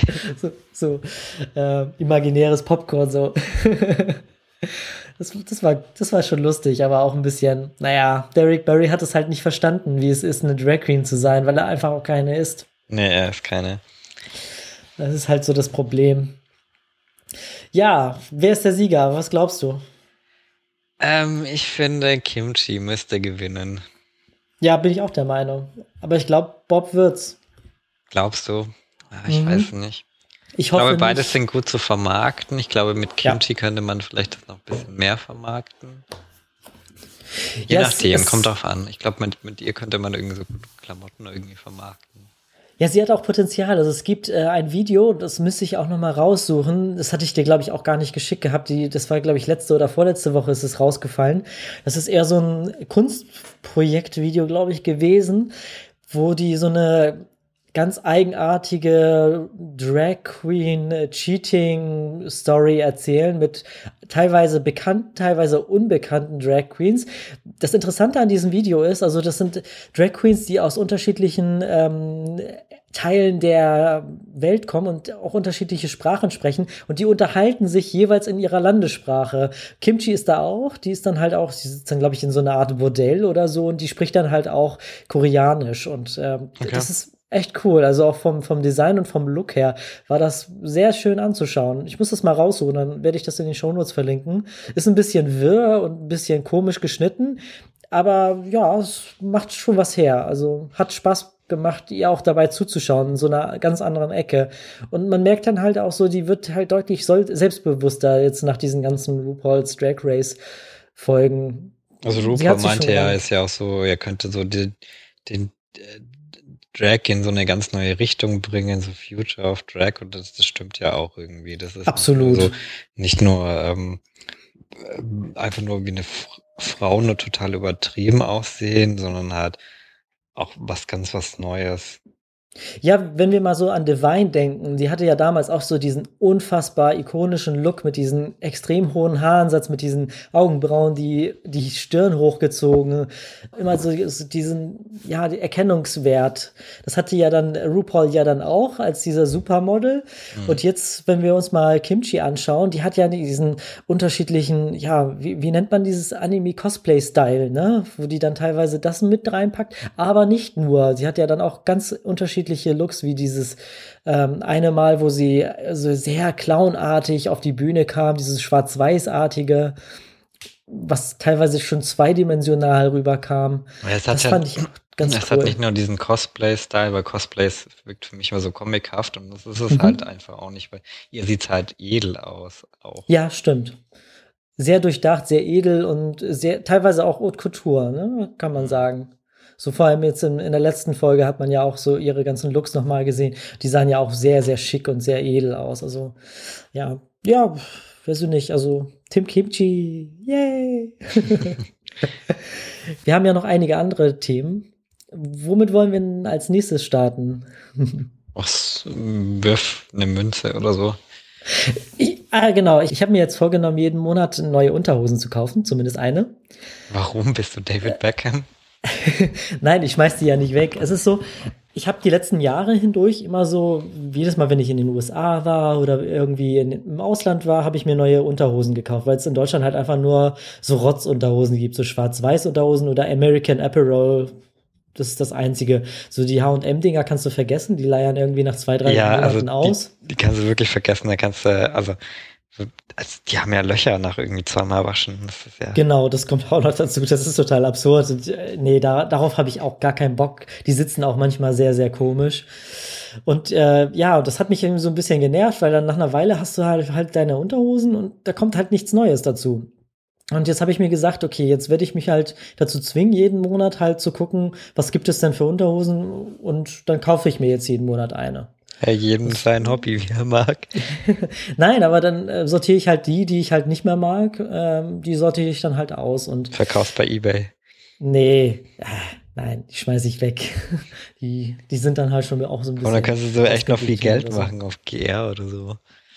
Speaker 1: Imaginäres Popcorn, so. Das war schon lustig, aber auch ein bisschen, naja, Derek Barry hat es halt nicht verstanden, wie es ist, eine Drag Queen zu sein, weil er einfach auch keine ist.
Speaker 2: Nee, er ist keine.
Speaker 1: Das ist halt so das Problem. Ja, wer ist der Sieger? Was glaubst du?
Speaker 2: Ich finde, Kimchi müsste gewinnen.
Speaker 1: Ja, bin ich auch der Meinung. Aber ich glaube, Bob wird's.
Speaker 2: Glaubst du? Ich weiß nicht.
Speaker 1: Ich
Speaker 2: Ich glaube,
Speaker 1: hoffe
Speaker 2: beides
Speaker 1: nicht.
Speaker 2: sind gut zu vermarkten. Ich glaube, mit
Speaker 1: Ja.
Speaker 2: Kimchi könnte man vielleicht das noch ein bisschen mehr vermarkten. Je
Speaker 1: Ja,
Speaker 2: nachdem, kommt drauf an. Ich glaube, mit ihr könnte man irgendwie so gut Klamotten irgendwie vermarkten.
Speaker 1: Ja, sie hat auch Potenzial. Also es gibt ein Video, das müsste ich auch noch mal raussuchen. Das hatte ich dir, glaube ich, auch gar nicht geschickt gehabt. Das war, glaube ich, letzte oder vorletzte Woche ist es rausgefallen. Das ist eher so ein Kunstprojektvideo, glaube ich, gewesen, wo die so eine ganz eigenartige Drag Queen Cheating Story erzählen mit teilweise bekannten, teilweise unbekannten Drag Queens. Das Interessante an diesem Video ist, also das sind Drag Queens, die aus unterschiedlichen Teilen der Welt kommen und auch unterschiedliche Sprachen sprechen und die unterhalten sich jeweils in ihrer Landessprache. Kimchi ist da auch, die ist dann halt auch, sie sitzt dann, glaube ich, in so einer Art Bordell oder so und die spricht dann halt auch Koreanisch und
Speaker 2: Okay.
Speaker 1: das ist echt cool. Also auch vom Design und vom Look her war das sehr schön anzuschauen. Ich muss das mal raussuchen, dann werde ich das in den Shownotes verlinken. Ist ein bisschen wirr und ein bisschen komisch geschnitten, aber ja, es macht schon was her. Also hat Spaß gemacht, ihr auch dabei zuzuschauen, in so einer ganz anderen Ecke. Und man merkt dann halt auch so, die wird halt deutlich selbstbewusster jetzt nach diesen ganzen RuPaul's Drag Race Folgen.
Speaker 2: Also
Speaker 1: Sie
Speaker 2: RuPaul
Speaker 1: hat sich
Speaker 2: meinte
Speaker 1: schon
Speaker 2: ja,
Speaker 1: rein.
Speaker 2: ist ja auch so, er könnte so den Drag in so eine ganz neue Richtung bringen, so Future of Drag und das stimmt ja auch irgendwie. Das ist
Speaker 1: Absolut.
Speaker 2: nicht nur einfach nur wie eine Frau nur total übertrieben aussehen, sondern halt auch was Neues.
Speaker 1: Ja, wenn wir mal so an Divine denken, die hatte ja damals auch so diesen unfassbar ikonischen Look mit diesen extrem hohen Haaransatz, mit diesen Augenbrauen, die Stirn hochgezogen, immer so diesen, ja, die Erkennungswert. Das hatte ja dann RuPaul ja dann auch als dieser Supermodel. Und jetzt, wenn wir uns mal Kimchi anschauen, die hat ja diesen unterschiedlichen, ja, wie nennt man dieses Anime-Cosplay-Style, ne? Wo die dann teilweise das mit reinpackt, aber nicht nur. Sie hat ja dann auch ganz unterschiedliche Looks, wie dieses eine Mal, wo sie so sehr clownartig auf die Bühne kam, dieses Schwarz-Weiß-artige, was teilweise schon zweidimensional rüberkam.
Speaker 2: Ja,
Speaker 1: Das fand ich auch ganz
Speaker 2: es hat
Speaker 1: cool.
Speaker 2: nicht nur diesen Cosplay-Style, weil Cosplays wirkt für mich immer so comichaft und das ist es halt einfach auch nicht, weil ihr sieht's halt edel aus auch.
Speaker 1: Ja, stimmt. Sehr durchdacht, sehr edel und sehr, teilweise auch Haute Couture, ne? Kann man sagen. So vor allem jetzt in der letzten Folge hat man ja auch so ihre ganzen Looks nochmal gesehen. Die sahen ja auch sehr, sehr schick und sehr edel aus. Also, ja, weiß ich nicht. Also, Tim Kimchi, yay! Wir haben ja noch einige andere Themen. Womit wollen wir denn als nächstes starten?
Speaker 2: Wirf eine Münze oder so.
Speaker 1: Genau. Ich habe mir jetzt vorgenommen, jeden Monat neue Unterhosen zu kaufen, zumindest eine.
Speaker 2: Warum bist du David Beckham?
Speaker 1: Nein, ich schmeiß die ja nicht weg. Es ist so, ich habe die letzten Jahre hindurch immer so, jedes Mal, wenn ich in den USA war oder irgendwie im Ausland war, habe ich mir neue Unterhosen gekauft, weil es in Deutschland halt einfach nur so Rotzunterhosen gibt, so Schwarz-Weiß-Unterhosen oder American Apparel. Das ist das Einzige. So die H&M-Dinger kannst du vergessen, die leiern irgendwie nach 2, 3
Speaker 2: Ja, also
Speaker 1: Monaten aus.
Speaker 2: die kannst du wirklich vergessen, da kannst du, also die haben ja Löcher nach irgendwie zweimal waschen. Das ist ja.
Speaker 1: Genau, das kommt auch noch dazu. Das ist total absurd. Und, nee, darauf habe ich auch gar keinen Bock. Die sitzen auch manchmal sehr, sehr komisch. Und ja, das hat mich irgendwie so ein bisschen genervt, weil dann nach einer Weile hast du halt deine Unterhosen und da kommt halt nichts Neues dazu. Und jetzt habe ich mir gesagt, okay, jetzt werde ich mich halt dazu zwingen, jeden Monat halt zu gucken, was gibt es denn für Unterhosen und dann kaufe ich mir jetzt jeden Monat eine.
Speaker 2: Ja, jedem sein Hobby, wie er mag.
Speaker 1: Nein, aber dann sortiere ich halt die ich halt nicht mehr mag, die sortiere ich dann halt aus und
Speaker 2: Verkaufst bei eBay.
Speaker 1: nee, nein, die schmeiße ich weg. Die sind dann halt schon auch so ein
Speaker 2: Und dann
Speaker 1: bisschen
Speaker 2: kannst du so echt noch viel
Speaker 1: ausgeglichen
Speaker 2: Geld
Speaker 1: oder so.
Speaker 2: machen auf GR oder so.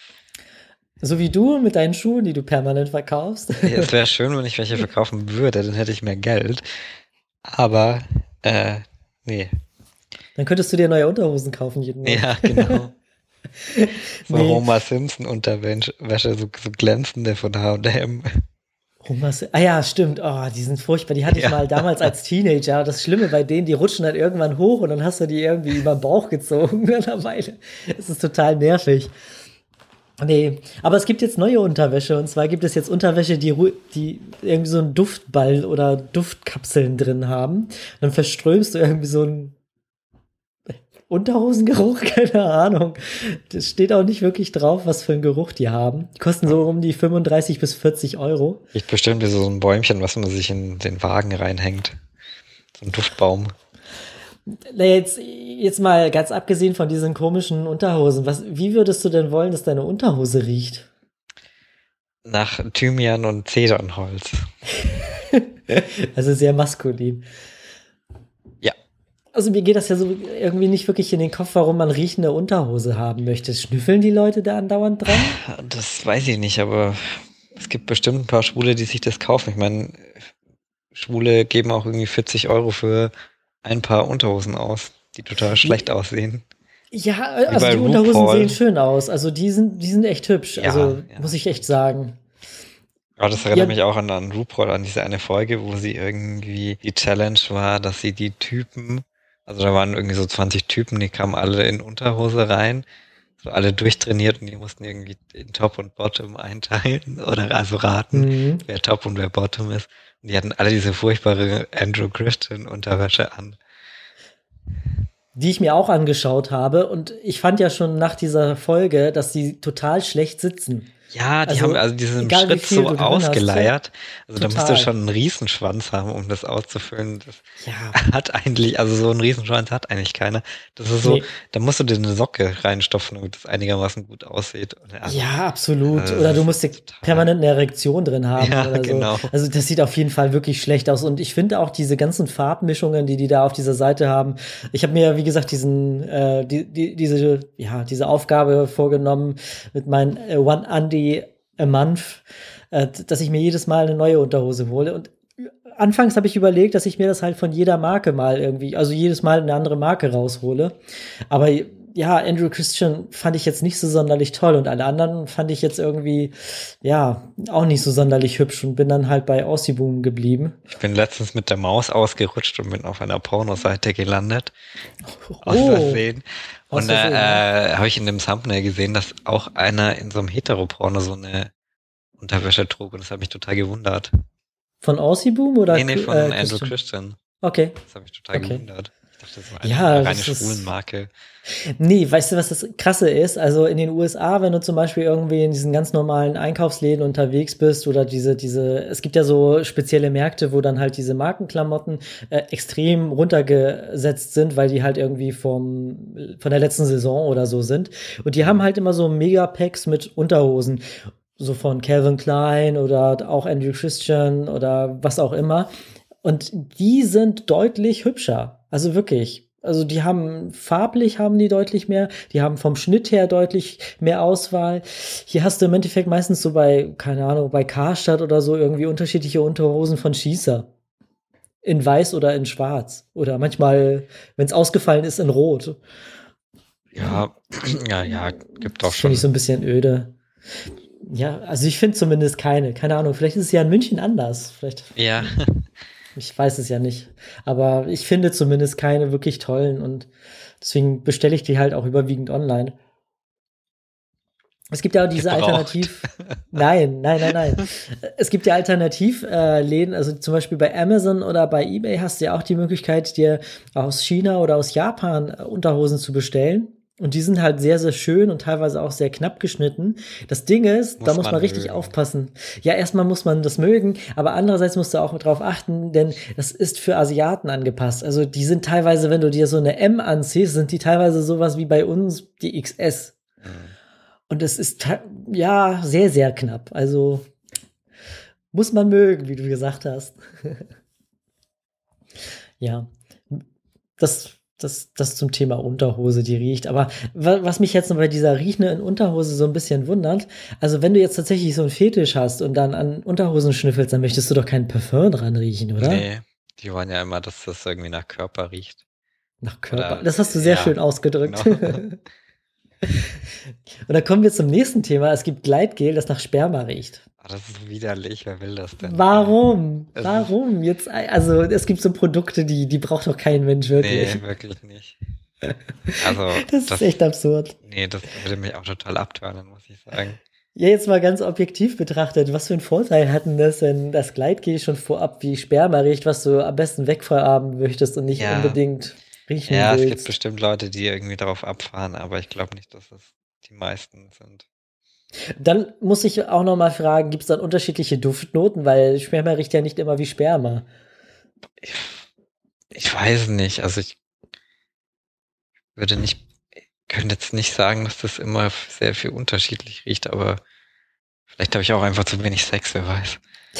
Speaker 1: So wie du mit deinen Schuhen, die du permanent verkaufst.
Speaker 2: Ja, es wäre schön, wenn ich welche verkaufen würde, dann hätte ich mehr Geld. Aber, nee.
Speaker 1: Dann könntest du dir neue Unterhosen kaufen jeden Monat.
Speaker 2: Ja, genau. So
Speaker 1: Nee,
Speaker 2: Homer Simpson Unterwäsche, so glänzende von H&M.
Speaker 1: Ah ja, stimmt. Oh, die sind furchtbar. Die hatte ich
Speaker 2: Ja.
Speaker 1: mal damals als Teenager. Das Schlimme bei denen, die rutschen dann irgendwann hoch und dann hast du die irgendwie über den Bauch gezogen mittlerweile. Es ist total nervig. Nee, aber es gibt jetzt neue Unterwäsche. Und zwar gibt es jetzt Unterwäsche, die irgendwie so einen Duftball oder Duftkapseln drin haben. Dann verströmst du irgendwie so einen Unterhosengeruch, keine Ahnung. Das steht auch nicht wirklich drauf, was für einen Geruch die haben. Die kosten so um die 35 bis 40 Euro.
Speaker 2: Gibt bestimmt so ein Bäumchen, was man sich in den Wagen reinhängt. So ein Duftbaum.
Speaker 1: Na, jetzt mal ganz abgesehen von diesen komischen Unterhosen. Wie würdest du denn wollen, dass deine Unterhose riecht?
Speaker 2: Nach Thymian und Zedernholz.
Speaker 1: Also sehr maskulin.
Speaker 2: Ja,
Speaker 1: Also mir geht das ja so irgendwie nicht wirklich in den Kopf, warum man riechende Unterhose haben möchte. Schnüffeln die Leute da andauernd dran?
Speaker 2: das weiß ich nicht, aber es gibt bestimmt ein paar Schwule, die sich das kaufen. Ich meine, Schwule geben auch irgendwie 40 Euro für ein paar Unterhosen aus, die total schlecht aussehen.
Speaker 1: Ja,
Speaker 2: Wie
Speaker 1: also
Speaker 2: bei
Speaker 1: die Unterhosen
Speaker 2: RuPaul.
Speaker 1: sehen schön aus. Also die sind echt hübsch.
Speaker 2: Ja,
Speaker 1: Also
Speaker 2: ja.
Speaker 1: muss ich echt sagen.
Speaker 2: Aber das
Speaker 1: Ja,
Speaker 2: erinnert mich auch an RuPaul, an diese eine Folge, wo sie irgendwie, die Challenge war, dass sie die Typen, also da waren irgendwie so 20 Typen, die kamen alle in Unterhose rein, so alle durchtrainiert und die mussten irgendwie in Top und Bottom einteilen oder also raten,
Speaker 1: mhm.
Speaker 2: wer Top und wer Bottom ist. Und die hatten alle diese furchtbare Andrew Christian Unterwäsche an.
Speaker 1: Die ich mir auch angeschaut habe. Und ich fand ja schon nach dieser Folge, dass die total schlecht sitzen.
Speaker 2: Ja, die
Speaker 1: Also,
Speaker 2: haben also diesen
Speaker 1: egal wie
Speaker 2: Schritt
Speaker 1: viel
Speaker 2: so
Speaker 1: du drin hast,
Speaker 2: ausgeleiert. Also da musst du
Speaker 1: total.
Speaker 2: schon einen Riesenschwanz haben, um das auszufüllen. Das
Speaker 1: Ja,
Speaker 2: hat eigentlich, also so einen Riesenschwanz hat eigentlich keiner. Das ist so,
Speaker 1: nee.
Speaker 2: da musst du dir eine Socke reinstopfen, damit es einigermaßen gut aussieht. Und
Speaker 1: Ja, absolut.
Speaker 2: also
Speaker 1: Oder
Speaker 2: das
Speaker 1: du musst ja
Speaker 2: ist total.
Speaker 1: permanent eine Erektion drin haben
Speaker 2: Ja,
Speaker 1: oder so.
Speaker 2: genau.
Speaker 1: Also das sieht auf jeden Fall wirklich schlecht aus. Und ich finde auch diese ganzen Farbmischungen, die da auf dieser Seite haben. Ich habe mir, wie gesagt, diese Aufgabe vorgenommen mit meinen One Undie a Month, dass ich mir jedes Mal eine neue Unterhose hole. Und anfangs habe ich überlegt, dass ich mir das halt von jeder Marke mal irgendwie, also jedes Mal eine andere Marke raushole. Aber ja, Andrew Christian fand ich jetzt nicht so sonderlich toll und alle anderen fand ich jetzt irgendwie, ja, auch nicht so sonderlich hübsch und bin dann halt bei Aussie Boom geblieben.
Speaker 2: Ich bin letztens mit der Maus ausgerutscht und bin auf einer Pornoseite gelandet. Aus
Speaker 1: Oh,
Speaker 2: Versehen.
Speaker 1: aus
Speaker 2: Und da
Speaker 1: Versehen, ja.
Speaker 2: habe ich in dem Thumbnail gesehen, dass auch einer in so einem Heteroporno so eine Unterwäsche trug und das hat mich total gewundert.
Speaker 1: Von Aussie Boom oder
Speaker 2: Nee, von Andrew
Speaker 1: Christian?
Speaker 2: Christian.
Speaker 1: Okay,
Speaker 2: Das hat mich total
Speaker 1: okay.
Speaker 2: gewundert. Ich dachte, das war
Speaker 1: Ja,
Speaker 2: eine reine
Speaker 1: das ist.
Speaker 2: Schwulenmarke.
Speaker 1: Nee, weißt du, was das Krasse ist? Also in den USA, wenn du zum Beispiel irgendwie in diesen ganz normalen Einkaufsläden unterwegs bist oder es gibt ja so spezielle Märkte, wo dann halt diese Markenklamotten extrem runtergesetzt sind, weil die halt irgendwie von der letzten Saison oder so sind. Und die haben halt immer so Megapacks mit Unterhosen. So von Calvin Klein oder auch Andrew Christian oder was auch immer. Und die sind deutlich hübscher. Also wirklich. Also farblich haben die deutlich mehr, die haben vom Schnitt her deutlich mehr Auswahl. Hier hast du im Endeffekt meistens so bei, keine Ahnung, bei Karstadt oder so irgendwie unterschiedliche Unterhosen von Schießer. in weiß oder in schwarz. Oder manchmal, wenn es ausgefallen ist, in rot.
Speaker 2: Ja, ja, gibt auch
Speaker 1: Das finde ich so
Speaker 2: schon.
Speaker 1: ein bisschen öde. Ja, also ich finde zumindest keine. Keine Ahnung, vielleicht ist es ja in München anders. Vielleicht,
Speaker 2: Ja,
Speaker 1: ich weiß es ja nicht. Aber ich finde zumindest keine wirklich tollen und deswegen bestelle ich die halt auch überwiegend online. Es gibt ja auch diese
Speaker 2: gebraucht.
Speaker 1: Alternativ. Nein, nein, nein, nein. Es gibt ja Alternativläden, also zum Beispiel bei Amazon oder bei eBay hast du ja auch die Möglichkeit, dir aus China oder aus Japan Unterhosen zu bestellen. Und die sind halt sehr, sehr schön und teilweise auch sehr knapp geschnitten. Das Ding ist, da
Speaker 2: Muss
Speaker 1: muss
Speaker 2: man
Speaker 1: man richtig
Speaker 2: mögen.
Speaker 1: aufpassen. Ja, erstmal muss man das mögen, aber andererseits musst du auch drauf achten, denn das ist für Asiaten angepasst. Also die sind teilweise, wenn du dir so eine M anziehst, sind die teilweise sowas wie bei uns die XS.
Speaker 2: Hm.
Speaker 1: Und es ist ja sehr, sehr knapp. Also muss man mögen, wie du gesagt hast. Ja, das zum Thema Unterhose, die riecht. Aber was mich jetzt noch bei dieser riechenden Unterhose so ein bisschen wundert, also wenn du jetzt tatsächlich so einen Fetisch hast und dann an Unterhosen schnüffelst, dann möchtest du doch keinen Parfum dran riechen, oder?
Speaker 2: Nee, die wollen ja immer, dass das irgendwie nach Körper riecht.
Speaker 1: Nach Körper.
Speaker 2: Oder,
Speaker 1: Das hast du sehr
Speaker 2: ja,
Speaker 1: schön ausgedrückt.
Speaker 2: genau.
Speaker 1: Und dann kommen wir zum nächsten Thema. Es gibt Gleitgel, das nach Sperma riecht.
Speaker 2: Ah, das ist widerlich, wer will das denn?
Speaker 1: Warum?
Speaker 2: Es ist,
Speaker 1: Warum? Jetzt, also es gibt so Produkte, die braucht doch kein Mensch wirklich.
Speaker 2: nee, wirklich nicht. Also,
Speaker 1: Das ist echt absurd.
Speaker 2: nee, das würde mich auch total abtören, muss ich sagen.
Speaker 1: Ja, jetzt mal ganz objektiv betrachtet, was für einen Vorteil hatten das, wenn das Gleitgel schon vorab wie Sperma riecht, was du am besten wegverarben möchtest und nicht
Speaker 2: Ja,
Speaker 1: unbedingt riechen
Speaker 2: ja, es gibt
Speaker 1: willst?
Speaker 2: bestimmt Leute, die irgendwie darauf abfahren, aber ich glaube nicht, dass es die meisten sind.
Speaker 1: Dann muss ich auch noch mal fragen, gibt es dann unterschiedliche Duftnoten? Weil Sperma riecht ja nicht immer wie Sperma.
Speaker 2: Ich, ich weiß nicht, also ich würde nicht, könnte jetzt nicht sagen, dass das immer sehr viel unterschiedlich riecht, aber vielleicht habe ich auch einfach zu wenig Sex, wer weiß.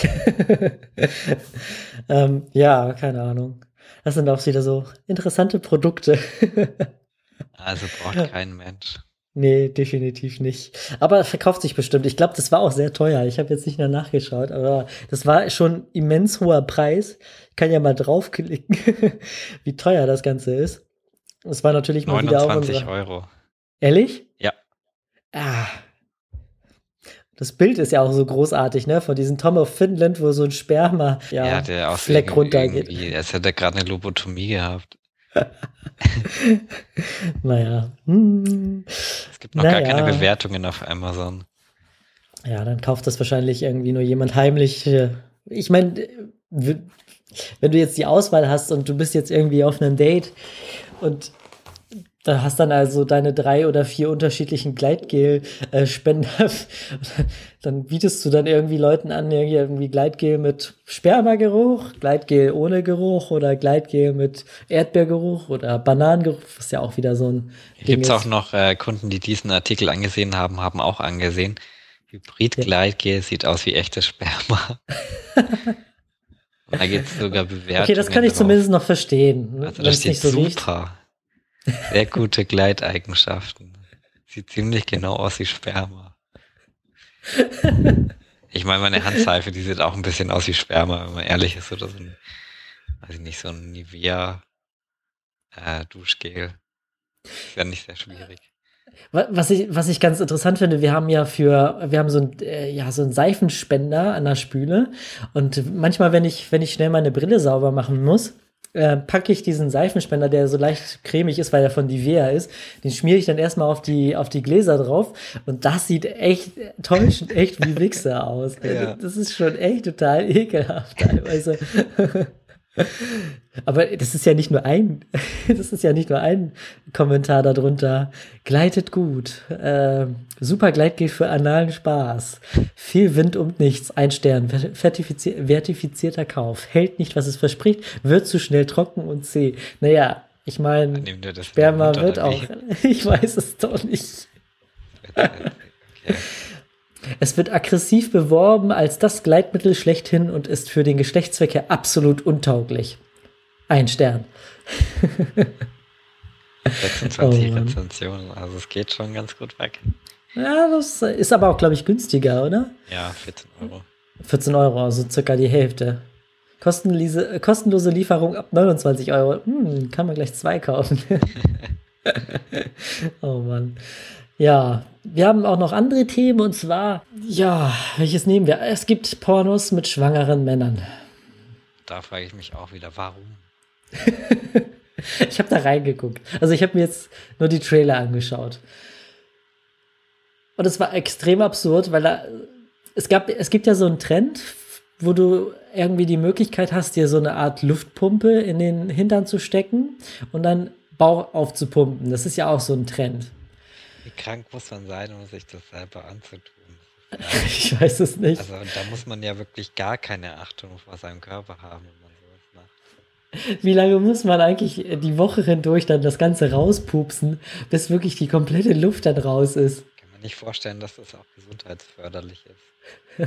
Speaker 1: Ja, keine Ahnung. Das sind auch wieder so interessante Produkte.
Speaker 2: Also braucht kein Mensch.
Speaker 1: Nee, definitiv nicht. Aber verkauft sich bestimmt. Ich glaube, das war auch sehr teuer. Ich habe jetzt nicht mehr nachgeschaut, aber das war schon immens hoher Preis. Ich kann ja mal draufklicken, wie teuer das Ganze ist. Das war natürlich mal wieder auch
Speaker 2: 29
Speaker 1: unsere.
Speaker 2: Euro.
Speaker 1: Ehrlich?
Speaker 2: Ja,
Speaker 1: Ah, das Bild ist ja auch so großartig, ne? Von diesem Tom of Finland, wo so ein Sperma,
Speaker 2: ja,
Speaker 1: ja,
Speaker 2: der aussieht
Speaker 1: Fleck runtergeht.
Speaker 2: irgendwie, als hätte er gerade eine Lobotomie gehabt.
Speaker 1: Naja.
Speaker 2: Es gibt noch gar keine
Speaker 1: Naja.
Speaker 2: Bewertungen auf Amazon.
Speaker 1: Ja, dann kauft das wahrscheinlich irgendwie nur jemand heimlich. Ich meine, wenn du jetzt die Auswahl hast und du bist jetzt irgendwie auf einem Date und da hast dann also deine 3 oder 4 unterschiedlichen Gleitgel-Spender, dann bietest du dann irgendwie Leuten an, irgendwie Gleitgel mit Spermageruch, Gleitgel ohne Geruch oder Gleitgel mit Erdbeergeruch oder Bananengeruch, was ja auch wieder so ein
Speaker 2: Hier
Speaker 1: Ding
Speaker 2: gibt es auch
Speaker 1: ist.
Speaker 2: noch Kunden, die diesen Artikel angesehen haben, haben auch angesehen.
Speaker 1: Ja.
Speaker 2: Hybrid-Gleitgel sieht aus wie echtes Sperma. Und da gibt es sogar
Speaker 1: Okay, das kann
Speaker 2: Bewertungen
Speaker 1: ich
Speaker 2: drauf.
Speaker 1: zumindest noch verstehen,
Speaker 2: Also da
Speaker 1: wenn es
Speaker 2: steht
Speaker 1: nicht so riecht.
Speaker 2: super. Sehr gute Gleiteigenschaften. Sieht ziemlich genau aus wie Sperma. Ich meine, meine Handseife, die sieht auch ein bisschen aus wie Sperma, wenn man ehrlich ist. Oder so ein, weiß ich nicht, so ein Nivea Duschgel. Ist ja nicht sehr schwierig.
Speaker 1: Was ich ganz interessant finde, wir haben so ein, ja, so einen Seifenspender an der Spüle und manchmal, wenn ich schnell meine Brille sauber machen muss, packe ich diesen Seifenspender, der so leicht cremig ist, weil er von Nivea ist, den schmiere ich dann erstmal auf die Gläser drauf und das sieht echt täuschend echt wie Wichser aus.
Speaker 2: Ja.
Speaker 1: Das ist schon echt total ekelhaft teilweise. Aber das ist ja nicht nur ein Kommentar darunter. Gleitet gut. Super Gleitgel für analen Spaß. Viel Wind und nichts. Ein Stern. Vertifizierter Kauf. Hält nicht, was es verspricht. Wird zu schnell trocken und zäh. Naja, ich meine,
Speaker 2: Nimmt ihr das in den
Speaker 1: Sperma
Speaker 2: Mund
Speaker 1: wird
Speaker 2: oder
Speaker 1: auch.
Speaker 2: wie?
Speaker 1: Ich weiß es doch nicht.
Speaker 2: Okay.
Speaker 1: Es wird aggressiv beworben als das Gleitmittel schlechthin und ist für den Geschlechtsverkehr absolut untauglich. Ein Stern.
Speaker 2: 26
Speaker 1: Mann.
Speaker 2: Rezensionen, also es geht schon ganz gut weg.
Speaker 1: Ja, das ist aber auch, glaube ich, günstiger, oder?
Speaker 2: Ja, 14 Euro.
Speaker 1: 14 Euro, also circa die Hälfte. Kostenlose Lieferung ab 29 Euro. Kann man gleich 2 kaufen. Oh Mann. Ja, wir haben auch noch andere Themen und zwar, ja, welches nehmen wir? Es gibt Pornos mit schwangeren Männern.
Speaker 2: Da frage ich mich auch wieder, warum?
Speaker 1: Ich habe da reingeguckt. Also ich habe mir jetzt nur die Trailer angeschaut. Und es war extrem absurd, weil es gibt ja so einen Trend, wo du irgendwie die Möglichkeit hast, dir so eine Art Luftpumpe in den Hintern zu stecken und dann Bauch aufzupumpen. Das ist ja auch so ein Trend.
Speaker 2: Wie krank muss man sein, um sich das selber anzutun?
Speaker 1: Ich weiß es nicht.
Speaker 2: Also da muss man ja wirklich gar keine Achtung vor seinem Körper haben, wenn man sowas macht.
Speaker 1: Wie lange muss man eigentlich die Woche hindurch dann das Ganze rauspupsen, bis wirklich die komplette Luft dann raus ist?
Speaker 2: Kann man nicht vorstellen, dass das auch gesundheitsförderlich ist.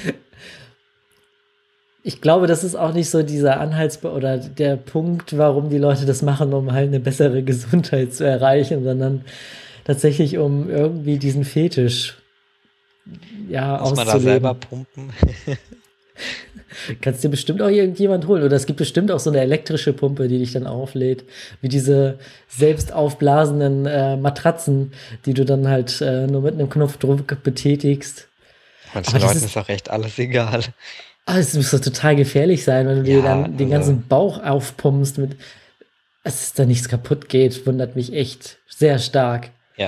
Speaker 1: Ich glaube, das ist auch nicht so dieser oder der Punkt, warum die Leute das machen, um halt eine bessere Gesundheit zu erreichen, sondern tatsächlich um irgendwie diesen Fetisch
Speaker 2: Muss man da selber pumpen?
Speaker 1: Kannst dir bestimmt auch irgendjemand holen. Oder es gibt bestimmt auch so eine elektrische Pumpe, die dich dann auflädt. Wie diese selbst aufblasenden Matratzen, die du dann halt nur mit einem Knopfdruck betätigst.
Speaker 2: Manchen Leuten ist auch echt alles egal.
Speaker 1: Es muss doch total gefährlich sein, wenn du dir dann den ganzen Bauch aufpumpst. Dass da nichts kaputt geht, wundert mich echt sehr stark.
Speaker 2: Ja.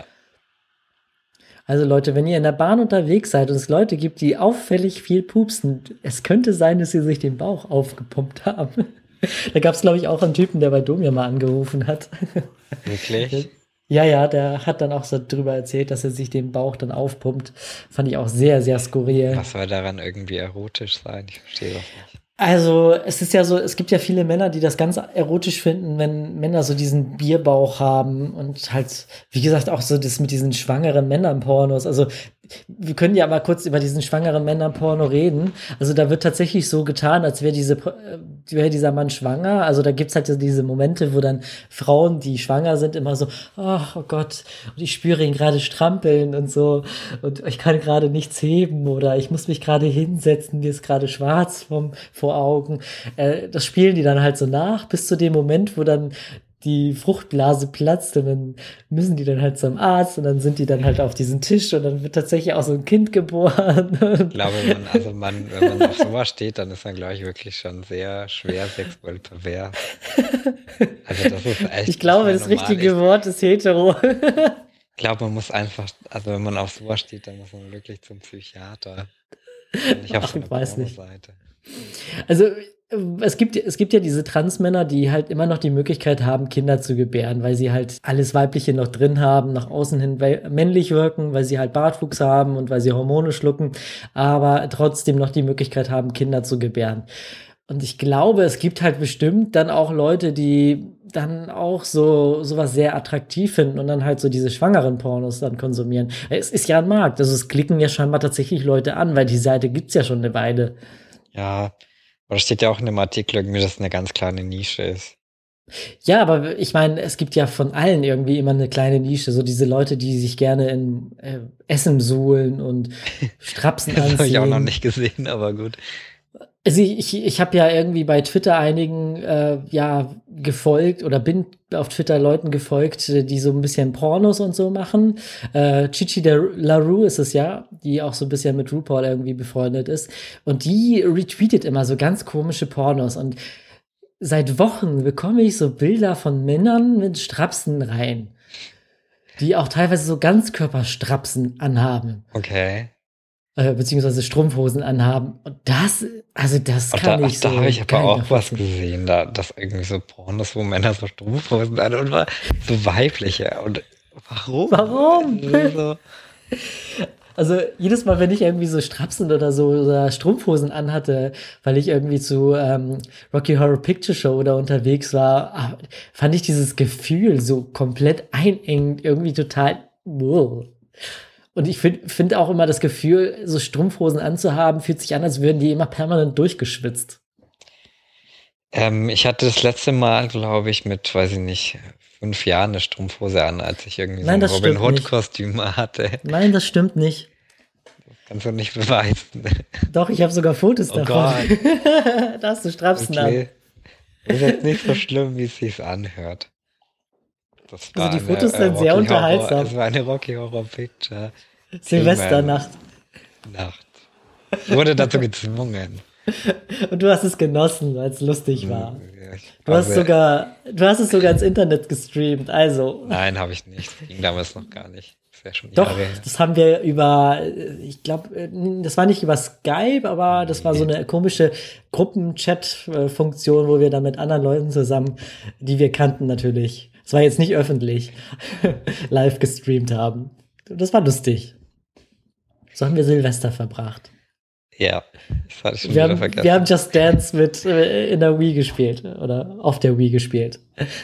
Speaker 1: Also Leute, wenn ihr in der Bahn unterwegs seid und es Leute gibt, die auffällig viel pupsen, es könnte sein, dass sie sich den Bauch aufgepumpt haben. Da gab es, glaube ich, auch einen Typen, der bei Domja mal angerufen hat.
Speaker 2: Wirklich?
Speaker 1: Ja, der hat dann auch so drüber erzählt, dass er sich den Bauch dann aufpumpt. Fand ich auch sehr, sehr skurril.
Speaker 2: Was soll daran irgendwie erotisch sein? Ich verstehe das nicht.
Speaker 1: Also, es ist ja so, es gibt ja viele Männer, die das ganz erotisch finden, wenn Männer so diesen Bierbauch haben und halt, wie gesagt, auch so das mit diesen schwangeren Männern-Pornos. Also, wir können ja mal kurz über diesen schwangeren Männern-Porno reden. Also, da wird tatsächlich so getan, als wäre dieser Mann schwanger. Also, da gibt's halt diese Momente, wo dann Frauen, die schwanger sind, immer so, oh Gott, und ich spüre ihn gerade strampeln und so und ich kann gerade nichts heben oder ich muss mich gerade hinsetzen, mir ist gerade schwarz vor Augen. Das spielen die dann halt so nach, bis zu dem Moment, wo dann die Fruchtblase platzt und dann müssen die dann halt zum Arzt und dann sind die dann halt auf diesem Tisch und dann wird tatsächlich auch so ein Kind geboren.
Speaker 2: Ich glaube, wenn man auf sowas steht, dann ist man, glaube ich, wirklich schon sehr schwer sexuell pervers. Also das ist echt.
Speaker 1: Ich glaube, das richtige Wort ist hetero.
Speaker 2: Ich glaube, man muss einfach, also wenn man auf sowas steht, dann muss man wirklich zum Psychiater. Nicht auf so eine Pornoseite.
Speaker 1: Also es gibt ja diese Transmänner, die halt immer noch die Möglichkeit haben, Kinder zu gebären, weil sie halt alles Weibliche noch drin haben, nach außen hin männlich wirken, weil sie halt Bartwuchs haben und weil sie Hormone schlucken, aber trotzdem noch die Möglichkeit haben, Kinder zu gebären. Und ich glaube, es gibt halt bestimmt dann auch Leute, die dann auch sowas sehr attraktiv finden und dann halt so diese schwangeren Pornos dann konsumieren. Es ist ja ein Markt, also es klicken ja scheinbar tatsächlich Leute an, weil die Seite gibt's ja schon eine Weile.
Speaker 2: Ja, aber steht ja auch in dem Artikel irgendwie, dass es eine ganz kleine Nische ist.
Speaker 1: Ja, aber ich meine, es gibt ja von allen irgendwie immer eine kleine Nische. So diese Leute, die sich gerne in Essen suhlen und Strapsen anziehen.
Speaker 2: Das habe ich auch noch nicht gesehen, aber gut.
Speaker 1: Also ich habe ja irgendwie bei Twitter einigen gefolgt oder bin auf Twitter Leuten gefolgt, die so ein bisschen Pornos und so machen. Chichi LaRue ist es ja, die auch so ein bisschen mit RuPaul irgendwie befreundet ist. Und die retweetet immer so ganz komische Pornos. Und seit Wochen bekomme ich so Bilder von Männern mit Strapsen rein, die auch teilweise so Ganzkörperstrapsen anhaben.
Speaker 2: Okay.
Speaker 1: Beziehungsweise Strumpfhosen anhaben. Und das kann ich so.
Speaker 2: Da habe ich aber auch was gesehen, dass irgendwie so Pornos, wo Männer so Strumpfhosen an und so weibliche. Und warum?
Speaker 1: Also jedes Mal, wenn ich irgendwie so Strapsen oder Strumpfhosen anhatte, weil ich irgendwie zu Rocky Horror Picture Show oder unterwegs war, fand ich dieses Gefühl so komplett einengend, irgendwie total. Und ich finde auch immer das Gefühl, so Strumpfhosen anzuhaben, fühlt sich an, als würden die immer permanent durchgeschwitzt.
Speaker 2: Ich hatte das letzte Mal, glaube ich, mit, weiß ich nicht, 5 Jahren eine Strumpfhose an, als ich irgendwie so ein Robin Hood-Kostüm hatte.
Speaker 1: Nein, das stimmt nicht.
Speaker 2: kannst du nicht beweisen.
Speaker 1: Doch, ich habe sogar Fotos
Speaker 2: Oh
Speaker 1: davon.
Speaker 2: Gott.
Speaker 1: Da hast du Strapsen an.
Speaker 2: Okay. Das ist jetzt nicht so schlimm, wie es sich anhört. Das
Speaker 1: Also
Speaker 2: war
Speaker 1: die
Speaker 2: eine
Speaker 1: Fotos sind sehr
Speaker 2: Rocky Horror,
Speaker 1: unterhaltsam.
Speaker 2: es war eine Rocky Horror Picture
Speaker 1: Silvesternacht.
Speaker 2: Nacht. Ich wurde dazu gezwungen.
Speaker 1: Und du hast es genossen, weil es lustig war.
Speaker 2: Ich
Speaker 1: Du hast
Speaker 2: glaube,
Speaker 1: du hast es sogar ins Internet gestreamt. Also,
Speaker 2: nein, habe ich nicht. Das ging damals noch gar nicht. Das wäre schon
Speaker 1: doch,
Speaker 2: Jahre her.
Speaker 1: das haben wir über, ich glaube, das war nicht über Skype, aber das war so eine komische Gruppenchat-Funktion, wo wir dann mit anderen Leuten zusammen, die wir kannten natürlich, es war jetzt nicht öffentlich, live gestreamt haben. Das war lustig. So haben wir Silvester verbracht.
Speaker 2: Ja, das hatte ich schon wieder vergessen.
Speaker 1: Wir haben Just Dance mit in der Wii gespielt oder auf der Wii gespielt.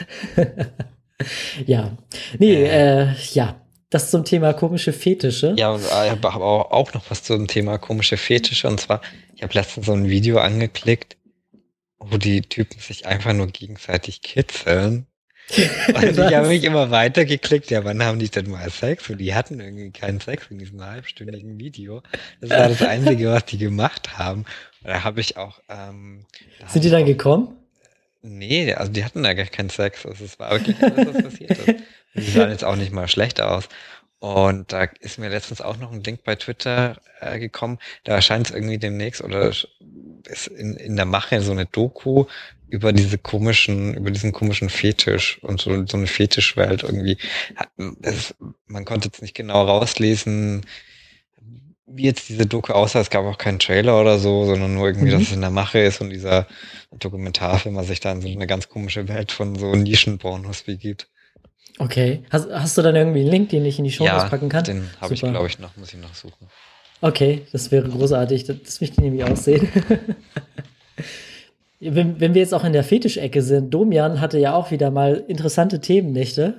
Speaker 1: Ja. Nee, ja. Das zum Thema komische Fetische.
Speaker 2: Ja, und ich habe aber auch noch was zum Thema komische Fetische. Und zwar, ich habe letztens so ein Video angeklickt, wo die Typen sich einfach nur gegenseitig kitzeln. Und ich habe mich immer weiter geklickt, ja, wann haben die denn mal Sex? Und die hatten irgendwie keinen Sex in diesem halbstündigen Video. Das war das Einzige, was die gemacht haben. Und da habe ich auch...
Speaker 1: Sind die dann gekommen?
Speaker 2: Nee, also die hatten da gar keinen Sex. Also es war wirklich alles, was passiert ist. Und die sahen jetzt auch nicht mal schlecht aus. Und da ist mir letztens auch noch ein Link bei Twitter gekommen. Da erscheint es irgendwie demnächst oder ist in der Mache so eine Doku über diesen komischen Fetisch und so eine Fetischwelt irgendwie. Man konnte jetzt nicht genau rauslesen, wie jetzt diese Doku aussah. Es gab auch keinen Trailer oder so, sondern nur irgendwie, dass es in der Mache ist und dieser Dokumentarfilmer sich da in so eine ganz komische Welt von so Nischenpornos begibt.
Speaker 1: Okay. Hast du dann irgendwie einen Link, den ich in die Show packen kann?
Speaker 2: Den habe ich, glaube ich, noch, muss ich noch suchen.
Speaker 1: Okay, das wäre großartig. Das möchte ich nämlich auch sehen. Wenn wir jetzt auch in der Fetischecke sind, Domian hatte ja auch wieder mal interessante Themennächte.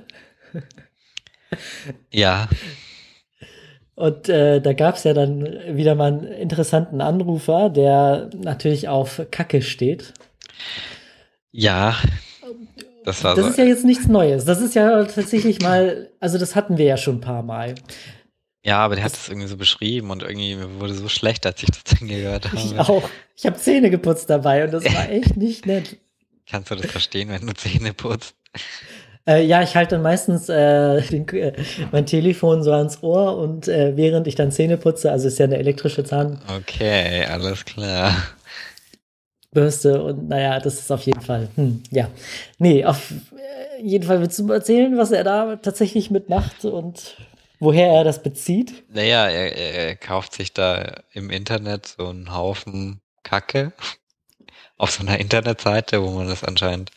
Speaker 2: Ja.
Speaker 1: Und da gab es ja dann wieder mal einen interessanten Anrufer, der natürlich auf Kacke steht.
Speaker 2: Ja. Das
Speaker 1: ist ja jetzt nichts Neues. Das ist ja tatsächlich mal, also das hatten wir ja schon ein paar Mal.
Speaker 2: Ja, aber der hat es irgendwie so beschrieben und irgendwie mir wurde so schlecht, als ich das dann gehört habe.
Speaker 1: Ich auch. Ich habe Zähne geputzt dabei und das war echt nicht nett.
Speaker 2: Kannst du das verstehen, wenn du Zähne putzt?
Speaker 1: Ja, ich halte dann meistens mein Telefon so ans Ohr und während ich dann Zähne putze, also ist ja eine elektrische Zahnbürste
Speaker 2: Okay, alles klar.
Speaker 1: und naja, das ist auf jeden Fall, ja. Nee, auf jeden Fall willst du erzählen, was er da tatsächlich mitmacht und woher er das bezieht?
Speaker 2: Naja, er kauft sich da im Internet so einen Haufen Kacke auf so einer Internetseite, wo man das anscheinend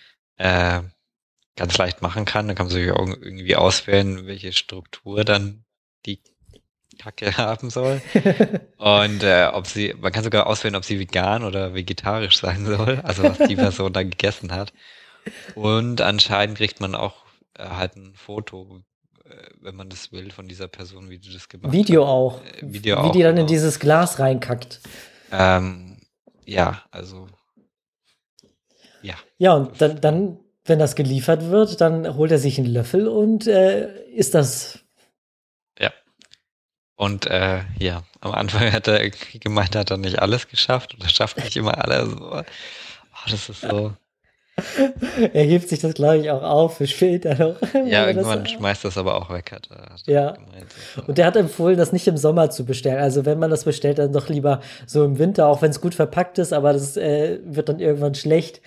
Speaker 2: ganz leicht machen kann. Da kann man sich auch irgendwie auswählen, welche Struktur dann die Kacke haben soll. Und man kann sogar auswählen, ob sie vegan oder vegetarisch sein soll, also was die Person da gegessen hat. Und anscheinend kriegt man auch halt ein Foto, wenn man das will, von dieser Person, wie du das gemacht
Speaker 1: Video
Speaker 2: hast.
Speaker 1: auch.
Speaker 2: Video
Speaker 1: wie
Speaker 2: auch,
Speaker 1: die dann in
Speaker 2: genau.
Speaker 1: dieses Glas reinkackt.
Speaker 2: Ja, also ja.
Speaker 1: Ja, und dann, wenn das geliefert wird, dann holt er sich einen Löffel und isst das.
Speaker 2: Ja. Und ja, am Anfang hat er gemeint, hat er nicht alles geschafft oder schafft nicht immer alles. Oh, das ist so.
Speaker 1: Er hebt sich das, glaube ich, auch auf für später noch.
Speaker 2: Ja, irgendwann schmeißt das aber auch weg, hat er
Speaker 1: ja.
Speaker 2: gemeint. So.
Speaker 1: Und der hat empfohlen, das nicht im Sommer zu bestellen. Also wenn man das bestellt, dann doch lieber so im Winter, auch wenn es gut verpackt ist, aber das wird dann irgendwann schlecht.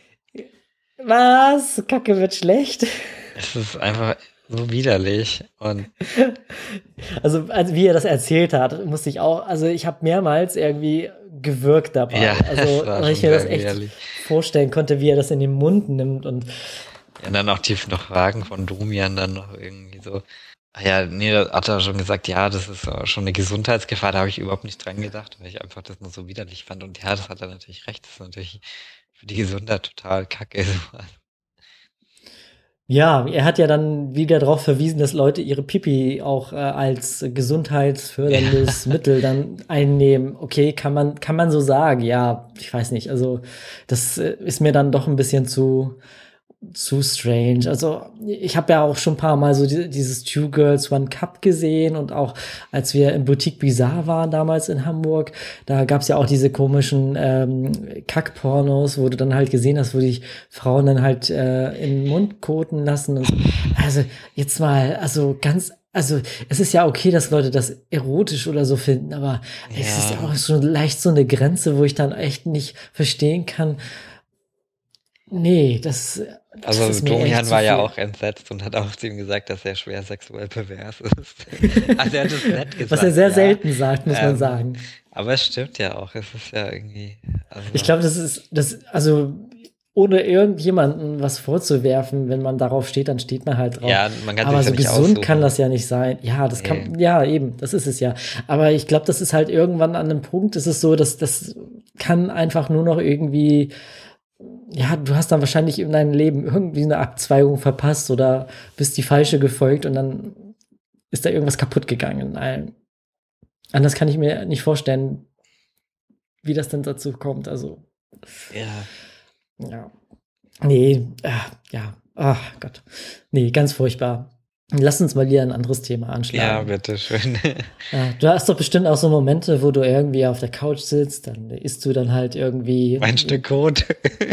Speaker 1: Was? Kacke wird schlecht?
Speaker 2: Es ist einfach so widerlich. Und
Speaker 1: also wie er das erzählt hat, musste ich auch, also ich habe mehrmals irgendwie gewürgt dabei.
Speaker 2: Ja,
Speaker 1: also weil ich mir das echt vorstellen konnte, wie er das in den Mund nimmt. Und
Speaker 2: ja, dann auch die noch Fragen von Domian dann noch irgendwie so. Ja, nee, da hat er schon gesagt, ja, das ist schon eine Gesundheitsgefahr, da habe ich überhaupt nicht dran gedacht, weil ich einfach das nur so widerlich fand. Und ja, das hat er natürlich recht, das ist natürlich für die Gesundheit total kacke.
Speaker 1: Ja, er hat ja dann wieder darauf verwiesen, dass Leute ihre Pipi auch als gesundheitsförderndes Mittel dann einnehmen. Okay, kann man so sagen. Ja, ich weiß nicht. Also das ist mir dann doch ein bisschen zu zu strange. Also ich habe ja auch schon ein paar Mal so dieses Two Girls One Cup gesehen und auch als wir im Boutique Bizarre waren damals in Hamburg, da gab's ja auch diese komischen Kackpornos, wo du dann halt gesehen hast, wo die Frauen dann halt in den Mund koten lassen. Und so. Also jetzt mal, also es ist ja okay, dass Leute das erotisch oder so finden, aber es ist ja auch schon leicht so eine Grenze, wo ich dann echt nicht verstehen kann. Nee, das
Speaker 2: Also
Speaker 1: ist mir echt
Speaker 2: Domian
Speaker 1: zu
Speaker 2: war ja
Speaker 1: viel.
Speaker 2: auch entsetzt und hat auch zu ihm gesagt, dass er schwer sexuell pervers ist. Also er hat es nett
Speaker 1: Was er
Speaker 2: gesagt,
Speaker 1: sehr
Speaker 2: ja.
Speaker 1: selten sagt, muss man
Speaker 2: Ähm,
Speaker 1: sagen.
Speaker 2: aber es stimmt ja auch. Es ist ja irgendwie,
Speaker 1: Ich
Speaker 2: also
Speaker 1: glaube, also ohne irgendjemanden was vorzuwerfen, wenn man darauf steht, dann steht man halt drauf.
Speaker 2: ja, man kann
Speaker 1: Aber
Speaker 2: sich ja
Speaker 1: so
Speaker 2: nicht
Speaker 1: gesund kann
Speaker 2: aussuchen.
Speaker 1: das ja nicht sein. Ja, das
Speaker 2: Nee.
Speaker 1: kann, ja, eben, das ist es ja. Aber ich glaube, das ist halt irgendwann an einem Punkt, ist es so, dass das kann einfach nur noch irgendwie, ja, du hast dann wahrscheinlich in deinem Leben irgendwie eine Abzweigung verpasst oder bist die falsche gefolgt und dann ist da irgendwas kaputt gegangen in allem. Anders kann ich mir nicht vorstellen, wie das denn dazu kommt. Also,
Speaker 2: Ja,
Speaker 1: ja. Nee, ja. Ach Gott. Nee, ganz furchtbar. Lass uns mal wieder ein anderes Thema
Speaker 2: ja,
Speaker 1: anschlagen.
Speaker 2: bitteschön.
Speaker 1: Du hast doch bestimmt auch so Momente, wo du irgendwie auf der Couch sitzt, dann isst du dann halt irgendwie.
Speaker 2: Mein Stück Kot.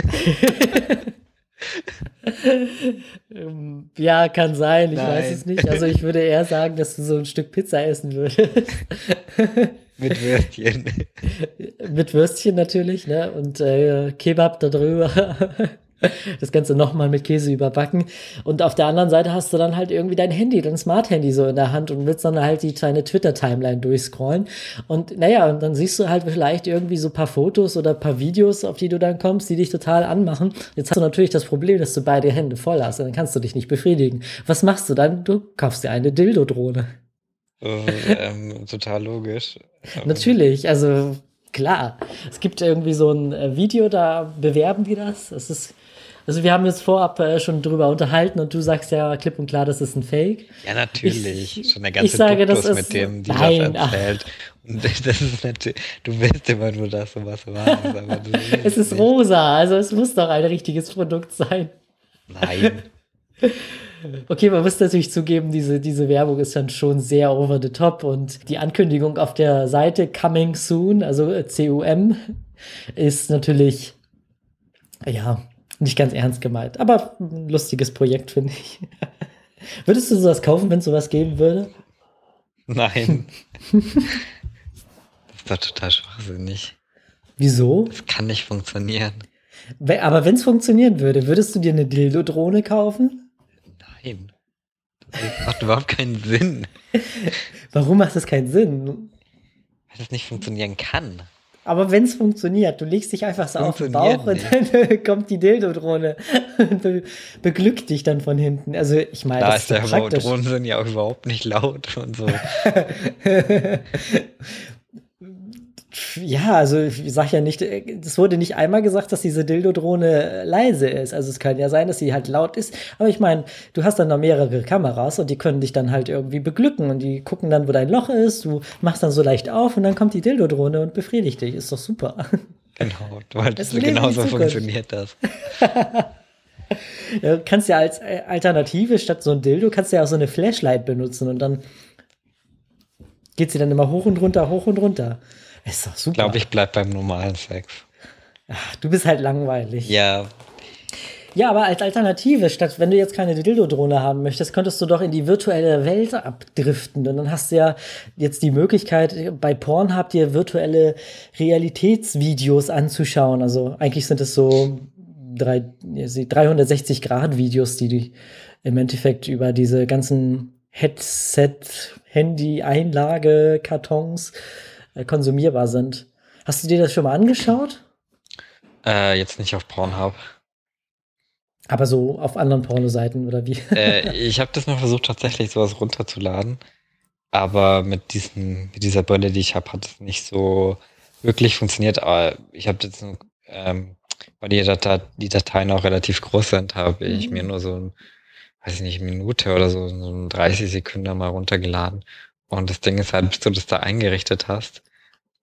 Speaker 1: Ja, kann sein, ich weiß es
Speaker 2: Nein.
Speaker 1: nicht. Also ich würde eher sagen, dass du so ein Stück Pizza essen würdest.
Speaker 2: Mit Würstchen.
Speaker 1: Mit Würstchen natürlich, ne? Und Kebab da drüber. Das Ganze nochmal mit Käse überbacken. Und auf der anderen Seite hast du dann halt irgendwie dein Handy, dein Smart-Handy so in der Hand und willst dann halt die kleine Twitter-Timeline durchscrollen. Und naja, und dann siehst du halt vielleicht irgendwie so ein paar Fotos oder ein paar Videos, auf die du dann kommst, die dich total anmachen. Jetzt hast du natürlich das Problem, dass du beide Hände voll hast und dann kannst du dich nicht befriedigen. Was machst du dann? Du kaufst dir eine Dildo-Drohne.
Speaker 2: Total logisch.
Speaker 1: Natürlich, also klar. Es gibt irgendwie so ein Video, da bewerben die das. Also wir haben jetzt vorab schon drüber unterhalten und du sagst ja klipp und klar, das ist ein Fake.
Speaker 2: Ja,
Speaker 1: Ich,
Speaker 2: natürlich. Schon der
Speaker 1: ich
Speaker 2: ganze
Speaker 1: sage, das
Speaker 2: Duktus,
Speaker 1: ist,
Speaker 2: mit dem die das
Speaker 1: nein,
Speaker 2: erzählt. Und das ist natürlich, du willst immer nur, dass sowas wahr ist, aber das ist
Speaker 1: es
Speaker 2: es
Speaker 1: ist
Speaker 2: nicht.
Speaker 1: rosa, also es muss doch ein richtiges Produkt sein.
Speaker 2: Nein.
Speaker 1: Okay, man muss natürlich zugeben, diese Werbung ist dann schon sehr over the top und die Ankündigung auf der Seite Coming Soon, also CUM, ist natürlich, ja, nicht ganz ernst gemeint, aber ein lustiges Projekt, finde ich. Würdest du sowas kaufen, wenn es sowas geben würde?
Speaker 2: Nein. Das ist doch total schwachsinnig.
Speaker 1: Wieso?
Speaker 2: Das kann nicht funktionieren.
Speaker 1: Aber wenn es funktionieren würde, würdest du dir eine Dildo-Drohne kaufen?
Speaker 2: Nein. Das macht überhaupt keinen Sinn,
Speaker 1: Warum macht das keinen Sinn?
Speaker 2: weil das nicht funktionieren kann.
Speaker 1: Aber wenn es funktioniert, du legst dich einfach so auf den
Speaker 2: Funktioniert
Speaker 1: Bauch und dann kommt die Dildo-Drohne und beglückt dich dann von hinten. Also ich meine,
Speaker 2: Da
Speaker 1: das
Speaker 2: ist
Speaker 1: ist
Speaker 2: der
Speaker 1: doch praktisch.
Speaker 2: Drohnen sind ja auch überhaupt nicht laut und so.
Speaker 1: Ja, also ich sag ja nicht, es wurde nicht einmal gesagt, dass diese Dildo-Drohne leise ist. Also es kann ja sein, dass sie halt laut ist. Aber ich meine, du hast dann noch mehrere Kameras und die können dich dann halt irgendwie beglücken und die gucken dann, wo dein Loch ist. Du machst dann so leicht auf und dann kommt die Dildo-Drohne und befriedigt dich. Ist doch super.
Speaker 2: Genau, weil
Speaker 1: Es
Speaker 2: das
Speaker 1: lebt in die
Speaker 2: genauso
Speaker 1: Zukunft.
Speaker 2: funktioniert das.
Speaker 1: Ja, du kannst ja als Alternative statt so ein Dildo, kannst du ja auch so eine Flashlight benutzen und dann geht sie dann immer hoch und runter, hoch und runter. Ist doch
Speaker 2: Ich
Speaker 1: super.
Speaker 2: glaube, ich bleib beim normalen Sex.
Speaker 1: Du bist halt langweilig.
Speaker 2: Ja,
Speaker 1: Ja, aber als Alternative, statt wenn du jetzt keine Dildo-Drohne haben möchtest, könntest du doch in die virtuelle Welt abdriften. Und dann hast du ja jetzt die Möglichkeit, bei Pornhub dir virtuelle Realitätsvideos anzuschauen. Also eigentlich sind es so 360-Grad-Videos, die im Endeffekt über diese ganzen Headset, Handy-Einlage, Kartons konsumierbar sind. Hast du dir das schon mal angeschaut?
Speaker 2: jetzt nicht auf Pornhub.
Speaker 1: Aber so auf anderen Pornoseiten oder wie?
Speaker 2: Ich habe das mal versucht, tatsächlich sowas runterzuladen. Aber mit dieser Brille, die ich habe, hat es nicht so wirklich funktioniert. Aber ich habe jetzt, weil die Dateien auch relativ groß sind, habe ich mir nur so weiß ich nicht, Minute oder so ein 30 Sekunden mal runtergeladen. Und das Ding ist halt, bis du das da eingerichtet hast,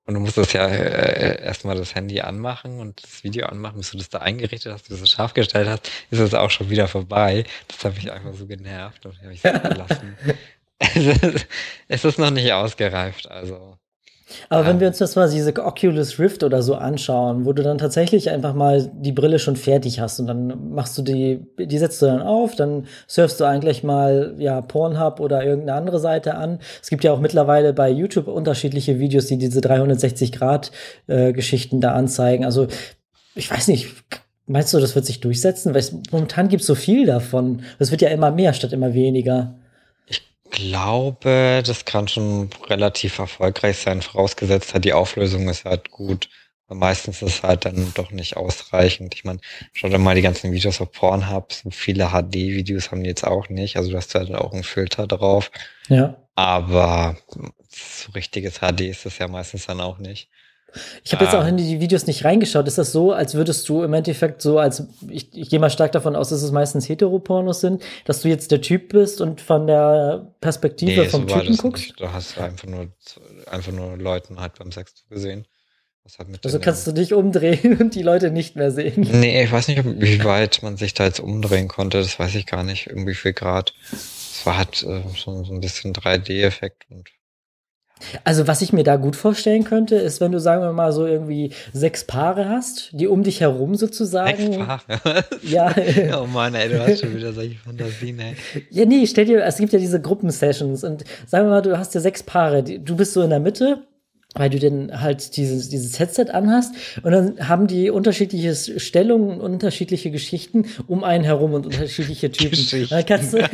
Speaker 2: Und du musst das ja erstmal das Handy anmachen und das Video anmachen, bis du das da eingerichtet hast, bis du das scharf gestellt hast, ist es auch schon wieder vorbei. Das hat mich einfach so genervt und habe ich es gelassen. Es ist noch nicht ausgereift, also.
Speaker 1: Aber wenn wir uns das mal diese Oculus Rift oder so anschauen, wo du dann tatsächlich einfach mal die Brille schon fertig hast und dann machst du die setzt du dann auf, dann surfst du eigentlich mal, ja, Pornhub oder irgendeine andere Seite an. Es gibt ja auch mittlerweile bei YouTube unterschiedliche Videos, die diese 360-Grad Geschichten da anzeigen. Also, ich weiß nicht, meinst du, das wird sich durchsetzen? Weil momentan gibt's so viel davon. Es wird ja immer mehr statt immer weniger.
Speaker 2: Ich glaube, das kann schon relativ erfolgreich sein, vorausgesetzt halt die Auflösung ist halt gut. Aber meistens ist es halt dann doch nicht ausreichend. Ich meine, schau dir mal die ganzen Videos auf Pornhub, so viele HD-Videos haben die jetzt auch nicht. Also du hast halt auch einen Filter drauf.
Speaker 1: Ja.
Speaker 2: Aber so richtiges HD ist das ja meistens dann auch nicht.
Speaker 1: Ich habe jetzt auch in die Videos nicht reingeschaut. Ist das so, als würdest du im Endeffekt so, ich gehe mal stark davon aus, dass es meistens Heteropornos sind, dass du jetzt der Typ bist und von der Perspektive vom
Speaker 2: so war
Speaker 1: Typen
Speaker 2: das
Speaker 1: guckst?
Speaker 2: nicht. Da hast du einfach nur Leuten halt beim Sex gesehen. Was halt mit
Speaker 1: Also kannst du dich umdrehen und die Leute nicht mehr sehen.
Speaker 2: Nee, ich weiß nicht, wie weit man sich da jetzt umdrehen konnte. Das weiß ich gar nicht. Irgendwie viel Grad. Es war halt schon so ein bisschen 3D-Effekt und
Speaker 1: Also was ich mir da gut vorstellen könnte, ist, wenn du, sagen wir mal, so irgendwie 6 Paare hast, die um dich herum sozusagen.
Speaker 2: 6 Paare.
Speaker 1: Ja.
Speaker 2: Oh Mann, ey, du hast schon wieder solche Fantasien, ey.
Speaker 1: Ja, nee, stell dir, es gibt ja diese Gruppensessions und sagen wir mal, du hast ja 6 Paare, du bist so in der Mitte, weil du dann halt dieses Headset anhast und dann haben die unterschiedliche Stellungen, unterschiedliche Geschichten um einen herum und unterschiedliche Typen. Dann kannst du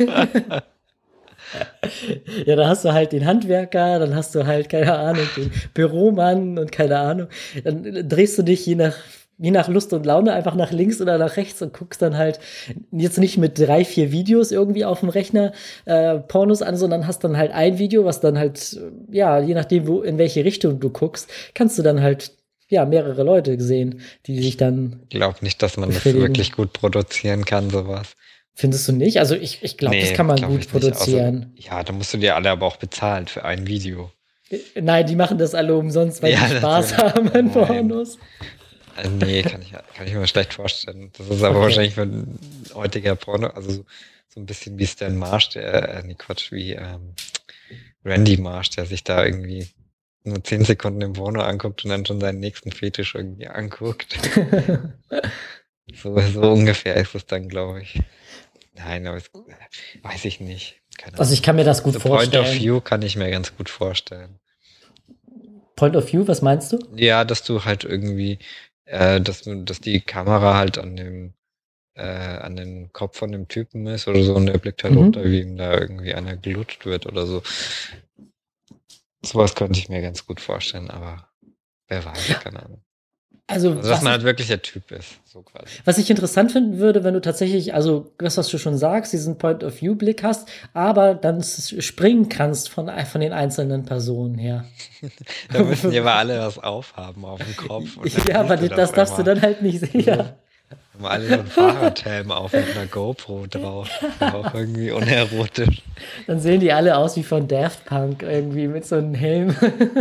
Speaker 1: ja, da hast du halt den Handwerker, dann hast du halt, keine Ahnung, den Büromann und keine Ahnung. Dann drehst du dich je nach Lust und Laune einfach nach links oder nach rechts und guckst dann halt jetzt nicht mit 3, 4 Videos irgendwie auf dem Rechner Pornos an, sondern hast dann halt ein Video, was dann halt, ja, je nachdem, in welche Richtung du guckst, kannst du dann halt, ja, mehrere Leute sehen, die sich dann.
Speaker 2: Ich glaube nicht, dass man das
Speaker 1: befriedigen.
Speaker 2: wirklich gut produzieren kann, sowas.
Speaker 1: Findest du nicht? Also ich glaube, das kann man
Speaker 2: glaub
Speaker 1: gut
Speaker 2: ich nicht.
Speaker 1: produzieren.
Speaker 2: Ja, da musst du dir alle aber auch bezahlen für ein Video.
Speaker 1: Nein, die machen das alle umsonst, weil
Speaker 2: Ja,
Speaker 1: die Spaß
Speaker 2: natürlich.
Speaker 1: haben an
Speaker 2: Nein.
Speaker 1: Pornos.
Speaker 2: Nee, kann ich mir schlecht vorstellen. Das ist aber
Speaker 1: Okay.
Speaker 2: wahrscheinlich für ein heutiger Porno, also so ein bisschen wie Stan Marsh, wie Randy Marsh, der sich da irgendwie nur 10 Sekunden im Porno anguckt und dann schon seinen nächsten Fetisch irgendwie anguckt. So ungefähr ist es dann, glaube ich. Nein, aber weiß ich nicht. Keine
Speaker 1: Also ich kann mir das gut
Speaker 2: Ahnung. So Point
Speaker 1: vorstellen.
Speaker 2: of View kann ich mir ganz gut vorstellen.
Speaker 1: Point of View, was meinst du?
Speaker 2: Ja, dass du halt irgendwie, dass die Kamera halt an den Kopf von dem Typen ist oder so und der blickt halt runter, wie ihm da irgendwie einer gelutscht wird oder so. Sowas könnte ich mir ganz gut vorstellen, aber wer weiß, keine Ahnung.
Speaker 1: Also
Speaker 2: dass man halt wirklich der Typ ist, so quasi.
Speaker 1: was ich interessant finden würde, wenn du tatsächlich, also das, was du schon sagst, diesen Point-of-View-Blick hast, aber dann springen kannst von den einzelnen Personen her.
Speaker 2: Da müssen die aber alle was aufhaben auf dem Kopf. Und
Speaker 1: Ja, aber das darfst du dann halt nicht sehen. Ja.
Speaker 2: Haben alle so einen Fahrradhelm auf mit einer GoPro drauf. Auch irgendwie unerotisch.
Speaker 1: Dann sehen die alle aus wie von Daft Punk irgendwie mit so einem Helm.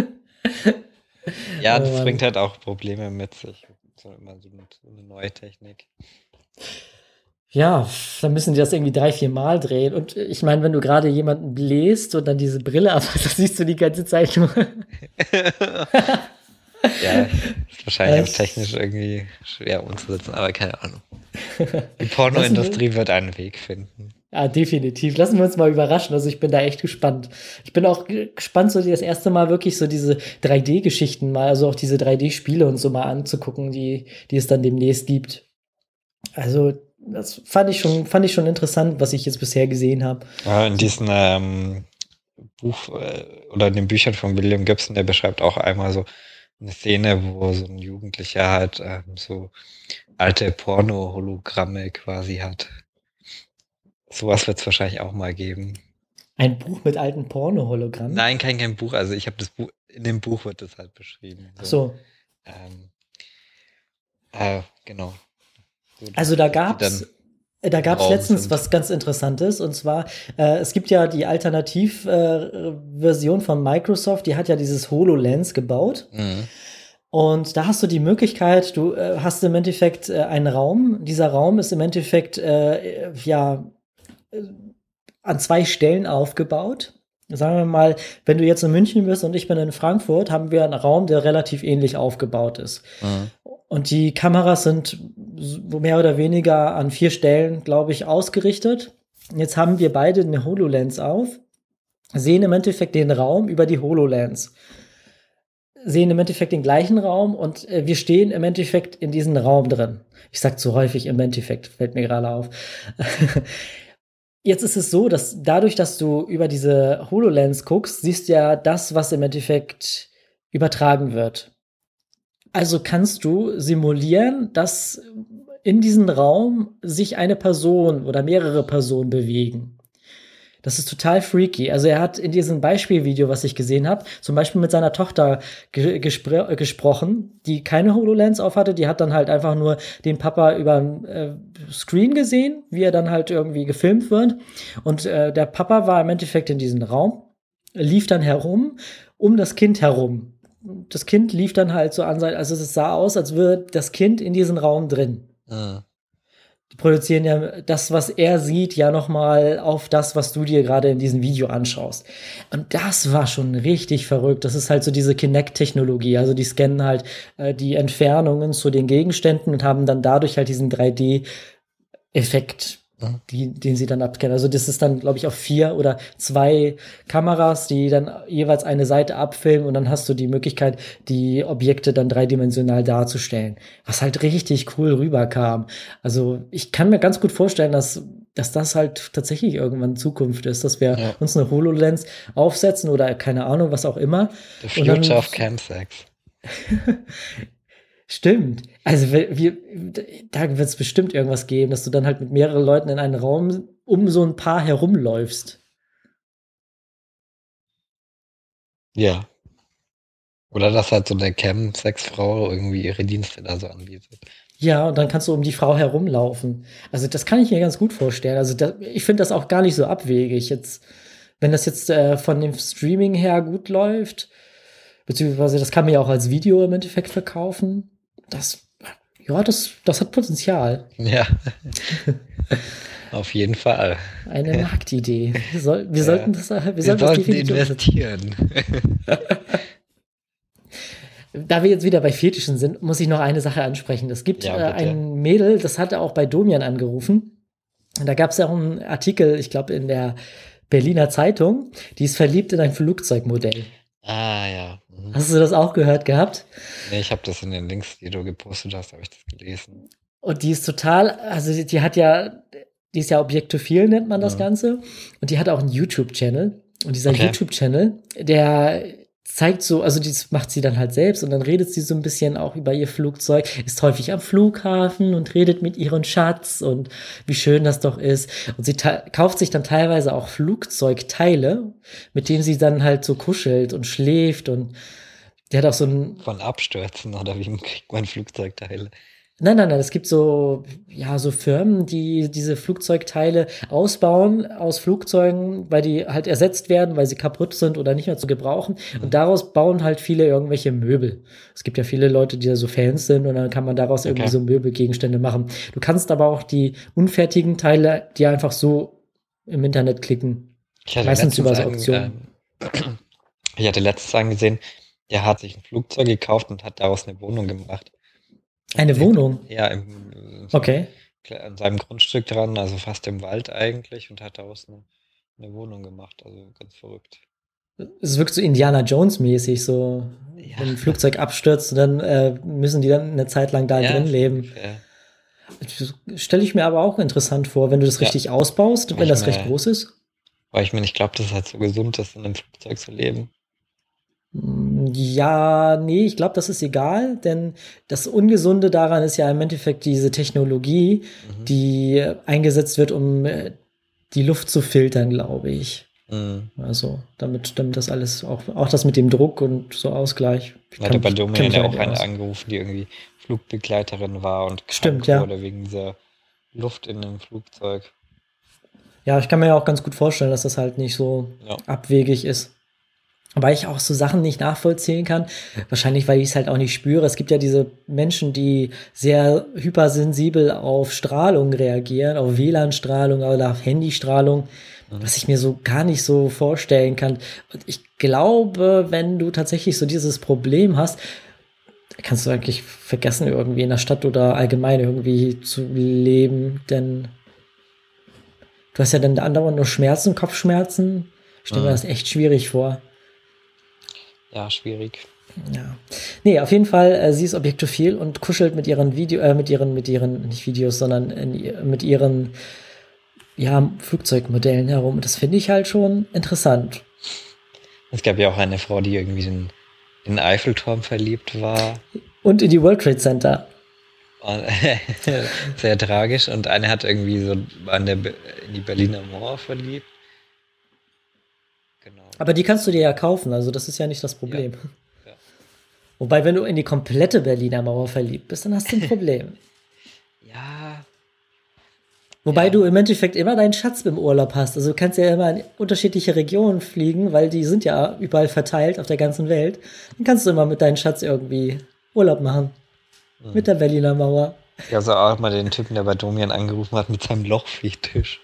Speaker 2: Ja,
Speaker 1: Oh
Speaker 2: das
Speaker 1: Mann.
Speaker 2: bringt halt auch Probleme mit sich. So eine neue Technik.
Speaker 1: Ja, dann müssen die das irgendwie 3, 4 Mal drehen. Und ich meine, wenn du gerade jemanden bläst und dann diese Brille abhast, das siehst du die ganze Zeit nur.
Speaker 2: Ja, ist wahrscheinlich auch
Speaker 1: Das-
Speaker 2: technisch irgendwie schwer umzusetzen, aber keine Ahnung. Die Pornoindustrie wird einen Weg finden.
Speaker 1: Ja, definitiv. Lassen wir uns mal überraschen. Also ich bin da echt gespannt. Ich bin auch gespannt, so das erste Mal wirklich so diese 3D-Geschichten mal, also auch diese 3D-Spiele und so mal anzugucken, die es dann demnächst gibt. Also das fand ich schon interessant, was ich jetzt bisher gesehen habe.
Speaker 2: Ja, in diesem Buch oder in den Büchern von William Gibson, der beschreibt auch einmal so eine Szene, wo so ein Jugendlicher halt so alte Porno-Hologramme quasi hat. Sowas wird es wahrscheinlich auch mal geben.
Speaker 1: Ein Buch mit alten Porno-Hologrammen.
Speaker 2: Nein, kein Buch. Also ich habe das Buch, in dem Buch wird das halt beschrieben.
Speaker 1: Ach so.
Speaker 2: Genau. So,
Speaker 1: Also da
Speaker 2: dass die
Speaker 1: gab's, Da
Speaker 2: im
Speaker 1: gab es
Speaker 2: Raum
Speaker 1: letztens
Speaker 2: sind.
Speaker 1: was ganz Interessantes, und zwar, es gibt ja die Alternativversion von Microsoft, die hat ja dieses HoloLens gebaut.
Speaker 2: Mhm.
Speaker 1: Und da hast du die Möglichkeit, du hast im Endeffekt einen Raum. Dieser Raum ist im Endeffekt an zwei Stellen aufgebaut. Sagen wir mal, wenn du jetzt in München bist und ich bin in Frankfurt, haben wir einen Raum, der relativ ähnlich aufgebaut ist.
Speaker 2: Mhm.
Speaker 1: Und die Kameras sind mehr oder weniger an 4 Stellen, glaube ich, ausgerichtet. Jetzt haben wir beide eine HoloLens auf, sehen im Endeffekt den Raum über die HoloLens, sehen im Endeffekt den gleichen Raum, und wir stehen im Endeffekt in diesem Raum drin. Ich sag zu häufig im Endeffekt, fällt mir gerade auf. Jetzt ist es so, dass dadurch, dass du über diese HoloLens guckst, siehst du ja das, was im Endeffekt übertragen wird. Also kannst du simulieren, dass in diesem Raum sich eine Person oder mehrere Personen bewegen. Das ist total freaky. Also er hat in diesem Beispielvideo, was ich gesehen habe, zum Beispiel mit seiner Tochter gesprochen, die keine HoloLens auf hatte. Die hat dann halt einfach nur den Papa über Screen gesehen, wie er dann halt irgendwie gefilmt wird. Und der Papa war im Endeffekt in diesem Raum, lief dann herum, um das Kind herum. Das Kind lief dann halt so an sein, also es sah aus, als würde das Kind in diesem Raum drin.
Speaker 2: Mhm.
Speaker 1: Die produzieren ja das, was er sieht, ja noch mal auf das, was du dir gerade in diesem Video anschaust. Und das war schon richtig verrückt. Das ist halt so diese Kinect-Technologie. Also die scannen halt die Entfernungen zu den Gegenständen und haben dann dadurch halt diesen 3D-Effekt, den sie dann abscannen. Also das ist dann, glaube ich, auf 4 oder 2 Kameras, die dann jeweils eine Seite abfilmen, und dann hast du die Möglichkeit, die Objekte dann dreidimensional darzustellen. Was halt richtig cool rüberkam. Also ich kann mir ganz gut vorstellen, dass das halt tatsächlich irgendwann Zukunft ist, dass wir uns eine HoloLens aufsetzen oder keine Ahnung, was auch immer.
Speaker 2: The Future of Chemsex.
Speaker 1: Stimmt. Also da wird es bestimmt irgendwas geben, dass du dann halt mit mehreren Leuten in einen Raum um so ein Paar herumläufst.
Speaker 2: Ja. Oder dass halt so eine Chemsex-Frau irgendwie ihre Dienste da so anbietet.
Speaker 1: Ja, und dann kannst du um die Frau herumlaufen. Also das kann ich mir ganz gut vorstellen. Also ich finde das auch gar nicht so abwegig. Jetzt, wenn das jetzt von dem Streaming her gut läuft, beziehungsweise das kann man ja auch als Video im Endeffekt verkaufen. Das hat Potenzial.
Speaker 2: Ja. Auf jeden Fall.
Speaker 1: Eine Marktidee. Wir sollten das
Speaker 2: Wir sollten
Speaker 1: definitiv
Speaker 2: investieren.
Speaker 1: Da wir jetzt wieder bei Fetischen sind, muss ich noch eine Sache ansprechen. Es gibt
Speaker 2: Ja, bitte.
Speaker 1: ein Mädel, das hatte auch bei Domian angerufen. Und da gab es ja auch einen Artikel, ich glaube in der Berliner Zeitung, die ist verliebt in ein Flugzeugmodell.
Speaker 2: Ah, ja. Mhm.
Speaker 1: Hast du das auch gehört gehabt?
Speaker 2: Nee, ich habe das in den Links, die du gepostet hast, habe ich das gelesen.
Speaker 1: Und die ist total, also die ist ja objektophil, nennt man das Ganze. Und die hat auch einen YouTube-Channel. Und dieser YouTube-Channel, der zeigt so, also das macht sie dann halt selbst, und dann redet sie so ein bisschen auch über ihr Flugzeug, ist häufig am Flughafen und redet mit ihrem Schatz und wie schön das doch ist. Und sie kauft sich dann teilweise auch Flugzeugteile, mit denen sie dann halt so kuschelt und schläft, und die hat auch so ein
Speaker 2: Von Abstürzen oder wie kriegt man Flugzeugteile?
Speaker 1: Nein, es gibt so Firmen, die diese Flugzeugteile ausbauen aus Flugzeugen, weil die halt ersetzt werden, weil sie kaputt sind oder nicht mehr zu gebrauchen. Und daraus bauen halt viele irgendwelche Möbel. Es gibt ja viele Leute, die da so Fans sind, und dann kann man daraus irgendwie so Möbelgegenstände machen. Du kannst aber auch die unfertigen Teile, die einfach so im Internet klicken. Meistens über so Auktionen.
Speaker 2: Ich hatte letztens einen gesehen, der hat sich ein Flugzeug gekauft und hat daraus eine Wohnung gemacht.
Speaker 1: Eine Wohnung?
Speaker 2: Ja,
Speaker 1: okay.
Speaker 2: An seinem Grundstück dran, also fast im Wald eigentlich, und hat daraus eine Wohnung gemacht. Also ganz verrückt.
Speaker 1: Es wirkt so Indiana Jones-mäßig, so wenn ein Flugzeug abstürzt, dann müssen die dann eine Zeit lang da drin leben. Stelle ich mir aber auch interessant vor, wenn du das richtig ausbaust, wenn das recht groß ist.
Speaker 2: Weil ich mir nicht glaube, dass es halt so gesund ist, in einem Flugzeug zu leben.
Speaker 1: Ja, nee, ich glaube, das ist egal, denn das Ungesunde daran ist ja im Endeffekt diese Technologie, die eingesetzt wird, um die Luft zu filtern, glaube ich. Also, damit das alles, auch das mit dem Druck und so Ausgleich.
Speaker 2: Hatte bei Domian ja auch eine angerufen, die irgendwie Flugbegleiterin war und
Speaker 1: stimmt,
Speaker 2: wurde wegen dieser Luft in einem Flugzeug.
Speaker 1: Ja, ich kann mir ja auch ganz gut vorstellen, dass das halt nicht so
Speaker 2: Ja.
Speaker 1: abwegig ist. Weil ich auch so Sachen nicht nachvollziehen kann. Wahrscheinlich, weil ich es halt auch nicht spüre. Es gibt ja diese Menschen, die sehr hypersensibel auf Strahlung reagieren, auf WLAN-Strahlung oder auf Handystrahlung, was ich mir so gar nicht so vorstellen kann. Und ich glaube, wenn du tatsächlich so dieses Problem hast, kannst du eigentlich vergessen, irgendwie in der Stadt oder allgemein irgendwie zu leben, denn du hast ja dann andauernd nur Schmerzen, Kopfschmerzen. Ich stelle mir das echt schwierig vor.
Speaker 2: Ja, schwierig.
Speaker 1: Ja. Nee, auf jeden Fall, sie ist objektophil und kuschelt mit ihren nicht Videos, sondern mit ihren, ja, Flugzeugmodellen herum. Das finde ich halt schon interessant.
Speaker 2: Es gab ja auch eine Frau, die irgendwie in den Eiffelturm verliebt war.
Speaker 1: Und in die World Trade Center.
Speaker 2: Und sehr tragisch. Und eine hat irgendwie so in die Berliner Mauer verliebt. Genau.
Speaker 1: Aber die kannst du dir ja kaufen, also das ist ja nicht das Problem.
Speaker 2: Ja.
Speaker 1: Wobei, wenn du in die komplette Berliner Mauer verliebt bist, dann hast du ein Problem.
Speaker 2: Ja.
Speaker 1: Wobei du im Endeffekt immer deinen Schatz im Urlaub hast. Also du kannst ja immer in unterschiedliche Regionen fliegen, weil die sind ja überall verteilt auf der ganzen Welt. Dann kannst du immer mit deinem Schatz irgendwie Urlaub machen. Mit der Berliner Mauer.
Speaker 2: Ich habe auch mal den Typen, der bei Domian angerufen hat mit seinem Lochfetisch.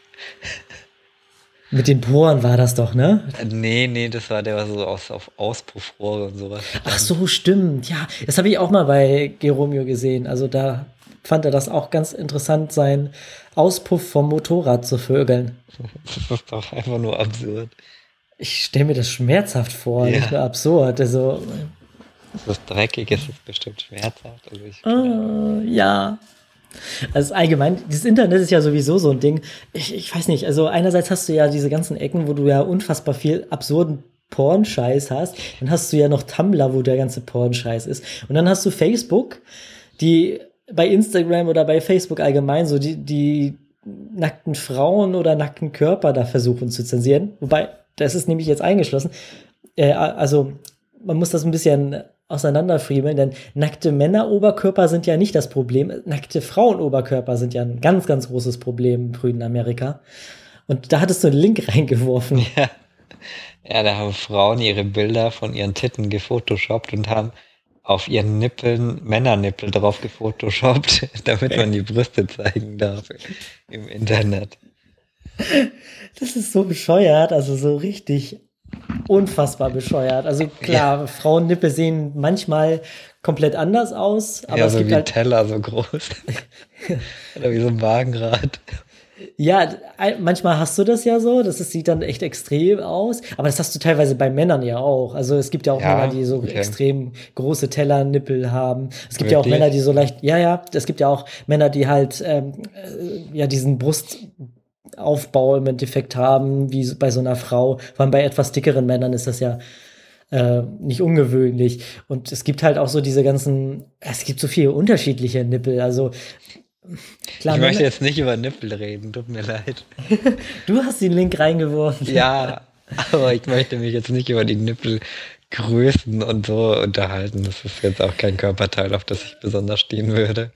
Speaker 1: Mit den Poren war das doch, ne?
Speaker 2: Nee, der war so auf Auspuffrohre und sowas.
Speaker 1: Ach so, stimmt. Ja, das habe ich auch mal bei Geromeo gesehen. Also da fand er das auch ganz interessant, seinen Auspuff vom Motorrad zu vögeln.
Speaker 2: Das ist doch einfach nur absurd.
Speaker 1: Ich stelle mir das schmerzhaft vor,
Speaker 2: Ja.
Speaker 1: nicht nur absurd. Also,
Speaker 2: Das ist dreckig, es ist bestimmt schmerzhaft. Also
Speaker 1: ja. Also allgemein, dieses Internet ist ja sowieso so ein Ding. Ich weiß nicht, also einerseits hast du ja diese ganzen Ecken, wo du ja unfassbar viel absurden Pornscheiß hast. Dann hast du ja noch Tumblr, wo der ganze Pornscheiß ist. Und dann hast du Facebook, die bei Instagram oder bei Facebook allgemein so die nackten Frauen oder nackten Körper da versuchen zu zensieren. Wobei, das ist nämlich jetzt eingeschlossen. Also man muss das ein bisschen auseinanderfriemeln, denn nackte Männeroberkörper sind ja nicht das Problem. Nackte Frauenoberkörper sind ja ein ganz, ganz großes Problem im grünen Amerika. Und da hattest du einen Link reingeworfen.
Speaker 2: Ja, da haben Frauen ihre Bilder von ihren Titten gefotoshoppt und haben auf ihren Nippeln Männernippel drauf gefotoshoppt, damit man die Brüste zeigen darf im Internet.
Speaker 1: Das ist so bescheuert, also so richtig unfassbar bescheuert. Also klar, Frauennippel sehen manchmal komplett anders aus, aber
Speaker 2: ja,
Speaker 1: es
Speaker 2: so
Speaker 1: gibt
Speaker 2: wie ein
Speaker 1: halt
Speaker 2: Teller, so groß. Oder wie so ein Wagenrad.
Speaker 1: ja, manchmal hast du das ja so, sieht dann echt extrem aus, aber das hast du teilweise bei Männern ja auch. Also es gibt ja auch
Speaker 2: Ja,
Speaker 1: Männer, die so
Speaker 2: okay.
Speaker 1: extrem große Tellernippel haben. Es gibt ja auch
Speaker 2: Wirklich?
Speaker 1: Männer, die so leicht, es gibt ja auch Männer, die halt ja diesen Brustaufbau im Endeffekt haben, wie bei so einer Frau. Vor allem bei etwas dickeren Männern ist das ja nicht ungewöhnlich. Und es gibt halt auch so es gibt so viele unterschiedliche Nippel. Also klar,
Speaker 2: Ich möchte jetzt nicht über Nippel reden, tut mir leid.
Speaker 1: du hast den Link reingeworfen.
Speaker 2: Ja, aber ich möchte mich jetzt nicht über die Nippelgrößen und so unterhalten. Das ist jetzt auch kein Körperteil, auf das ich besonders stehen würde.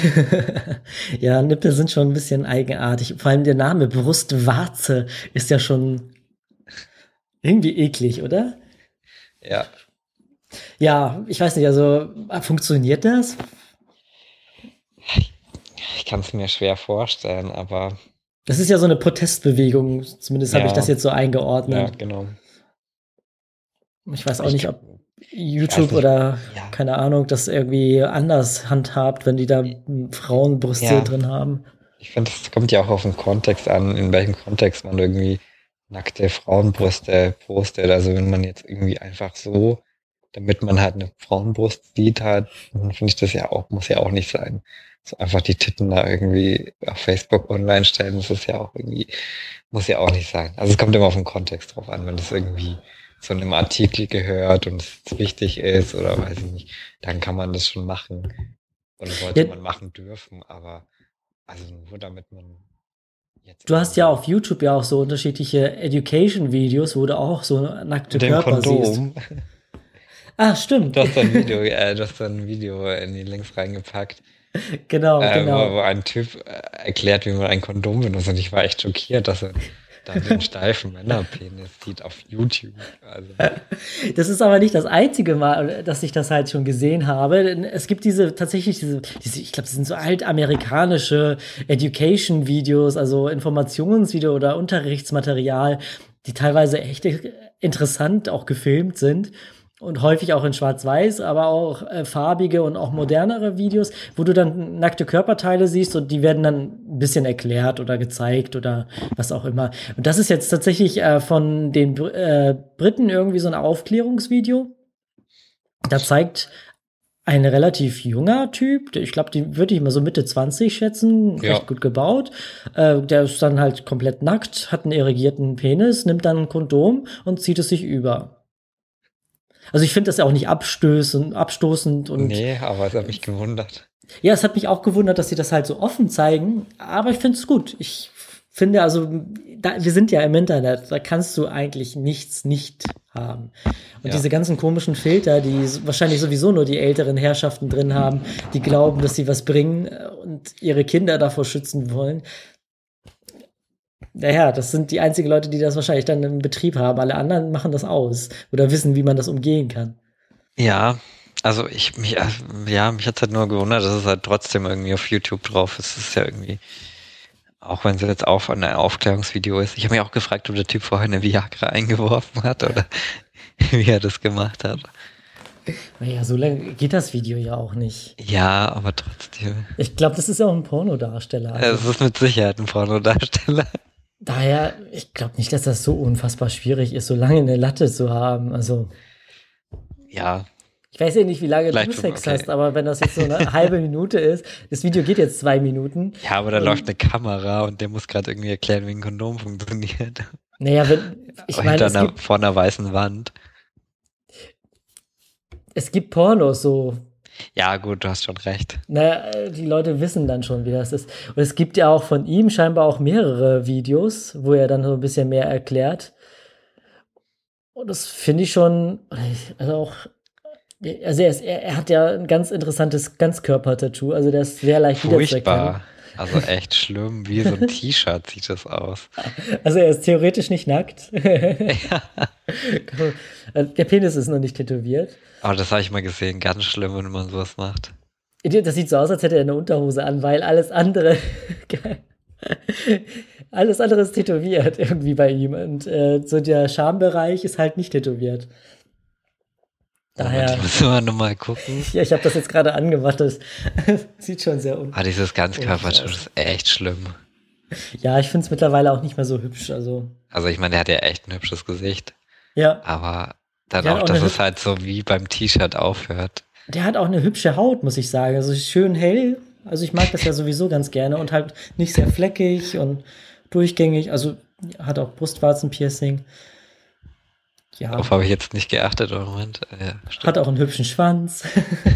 Speaker 1: Ja, Nippel sind schon ein bisschen eigenartig. Vor allem der Name Brustwarze ist ja schon irgendwie eklig, oder?
Speaker 2: Ja,
Speaker 1: Ja, ich weiß nicht, also funktioniert das?
Speaker 2: ich kann es mir schwer vorstellen, aber
Speaker 1: Das ist ja so eine Protestbewegung, zumindest habe ich
Speaker 2: Ja.
Speaker 1: das jetzt so
Speaker 2: ja,
Speaker 1: eingeordnet.
Speaker 2: genau.
Speaker 1: Ich weiß auch nicht, ob YouTube
Speaker 2: weiß nicht.
Speaker 1: oder
Speaker 2: Ja.
Speaker 1: keine Ahnung, das irgendwie anders handhabt, wenn die da Frauenbrüste
Speaker 2: Ja.
Speaker 1: drin haben.
Speaker 2: Ich finde, es kommt ja auch auf den Kontext an, in welchem Kontext man irgendwie nackte Frauenbrüste postet. Also wenn man jetzt irgendwie einfach so, damit man halt eine Frauenbrust sieht, halt, dann finde ich das ja auch, muss ja auch nicht sein. So einfach die Titten da irgendwie auf Facebook online stellen, das ist ja auch irgendwie, muss ja auch nicht sein. Also es kommt immer auf den Kontext drauf an, wenn das irgendwie zu einem Artikel gehört und es wichtig ist oder weiß ich nicht, dann kann man das schon machen. Oder sollte
Speaker 1: Ja.
Speaker 2: man machen dürfen, aber also nur damit man jetzt
Speaker 1: Du hast ja auf YouTube ja auch so unterschiedliche Education-Videos, wo du auch so nackte
Speaker 2: mit dem
Speaker 1: Körper siehst.
Speaker 2: Kondom.
Speaker 1: Ah, stimmt.
Speaker 2: Du hast da ein Video in die Links reingepackt.
Speaker 1: Genau,
Speaker 2: wo
Speaker 1: genau.
Speaker 2: ein Typ erklärt, wie man ein Kondom benutzt. Und ich war echt schockiert, dass er dann den steifen Männerpenis sieht auf YouTube. Also,
Speaker 1: Das ist aber nicht das einzige Mal, dass ich das halt schon gesehen habe. Denn es gibt diese ich glaube, das sind so altamerikanische Education-Videos, also Informationsvideo oder Unterrichtsmaterial, die teilweise echt interessant auch gefilmt sind. Und häufig auch in Schwarz-Weiß, aber auch farbige und auch modernere Videos, wo du dann nackte Körperteile siehst und die werden dann ein bisschen erklärt oder gezeigt oder was auch immer. Und das ist jetzt tatsächlich von den Briten irgendwie so ein Aufklärungsvideo. Da zeigt ein relativ junger Typ, ich glaube, die würde ich mal so Mitte 20 schätzen, recht
Speaker 2: ja.
Speaker 1: gut gebaut. Der ist dann halt komplett nackt, hat einen irrigierten Penis, nimmt dann ein Kondom und zieht es sich über. Also ich finde das ja auch nicht abstoßend und
Speaker 2: Nee, aber es hat mich gewundert.
Speaker 1: ja, es hat mich auch gewundert, dass sie das halt so offen zeigen, aber ich finde es gut. Ich finde also, wir sind ja im Internet, da kannst du eigentlich nichts nicht haben. Und
Speaker 2: Ja.
Speaker 1: diese ganzen komischen Filter, die wahrscheinlich sowieso nur die älteren Herrschaften drin haben, die glauben, dass sie was bringen und ihre Kinder davor schützen wollen. Naja, das sind die einzigen Leute, die das wahrscheinlich dann im Betrieb haben. Alle anderen machen das aus oder wissen, wie man das umgehen kann.
Speaker 2: Ja, also mich hat's halt nur gewundert, dass es halt trotzdem irgendwie auf YouTube drauf ist. Es ist ja irgendwie, auch wenn es jetzt auch ein Aufklärungsvideo ist. Ich habe mich auch gefragt, ob der Typ vorher eine Viagra eingeworfen hat oder wie er das gemacht hat.
Speaker 1: Naja, so lange geht das Video ja auch nicht.
Speaker 2: Ja, aber trotzdem.
Speaker 1: Ich glaube, das ist ja auch ein Pornodarsteller. Also
Speaker 2: Es ist mit Sicherheit ein Pornodarsteller.
Speaker 1: daher, ich glaube nicht, dass das so unfassbar schwierig ist, so lange eine Latte zu haben. Also,
Speaker 2: Ja,
Speaker 1: ich weiß ja nicht, wie lange du
Speaker 2: vielleicht schon,
Speaker 1: Sex
Speaker 2: okay.
Speaker 1: hast, aber wenn das jetzt so eine halbe Minute ist, das Video geht jetzt 2 Minuten.
Speaker 2: Ja, aber da
Speaker 1: Und,
Speaker 2: läuft eine Kamera und der muss gerade irgendwie erklären, wie ein Kondom funktioniert.
Speaker 1: naja, ich meine,
Speaker 2: Vor einer weißen Wand.
Speaker 1: es gibt Pornos so.
Speaker 2: Ja, gut, du hast schon recht.
Speaker 1: Naja, die Leute wissen dann schon, wie das ist. Und es gibt ja auch von ihm scheinbar auch mehrere Videos, wo er dann so ein bisschen mehr erklärt. Und das finde ich schon, also auch, also er hat ja ein ganz interessantes Ganzkörper-Tattoo, also der ist sehr leicht wiederzuerkennen.
Speaker 2: Furchtbar. Also echt schlimm. Wie so ein T-Shirt sieht das aus.
Speaker 1: Also er ist theoretisch nicht nackt.
Speaker 2: Ja.
Speaker 1: Der Penis ist noch nicht tätowiert.
Speaker 2: Aber das habe ich mal gesehen. Ganz schlimm, wenn man sowas macht.
Speaker 1: Das sieht so aus, als hätte er eine Unterhose an, weil alles andere, alles andere ist tätowiert irgendwie bei ihm. Und so der Schambereich ist halt nicht tätowiert.
Speaker 2: Moment,
Speaker 1: Daher,
Speaker 2: müssen wir nochmal gucken.
Speaker 1: ja, ich habe das jetzt gerade angemacht. Das sieht schon sehr
Speaker 2: Dieses Ganzkörpertattoo ist echt schlimm.
Speaker 1: Ja, ich finde es mittlerweile auch nicht mehr so hübsch. Also,
Speaker 2: Also ich meine, der hat ja echt ein hübsches Gesicht.
Speaker 1: ja,
Speaker 2: Aber dann
Speaker 1: der hat
Speaker 2: auch,
Speaker 1: auch
Speaker 2: dass
Speaker 1: eine,
Speaker 2: es halt so wie beim T-Shirt aufhört.
Speaker 1: der hat auch eine hübsche Haut, muss ich sagen. Also schön hell. Also ich mag das ja sowieso ganz gerne und halt nicht sehr fleckig und durchgängig. Also hat auch Brustwarzenpiercing. Ja,
Speaker 2: Darauf habe ich jetzt nicht geachtet. Oh, Moment. Ja, stimmt.
Speaker 1: hat auch einen hübschen Schwanz.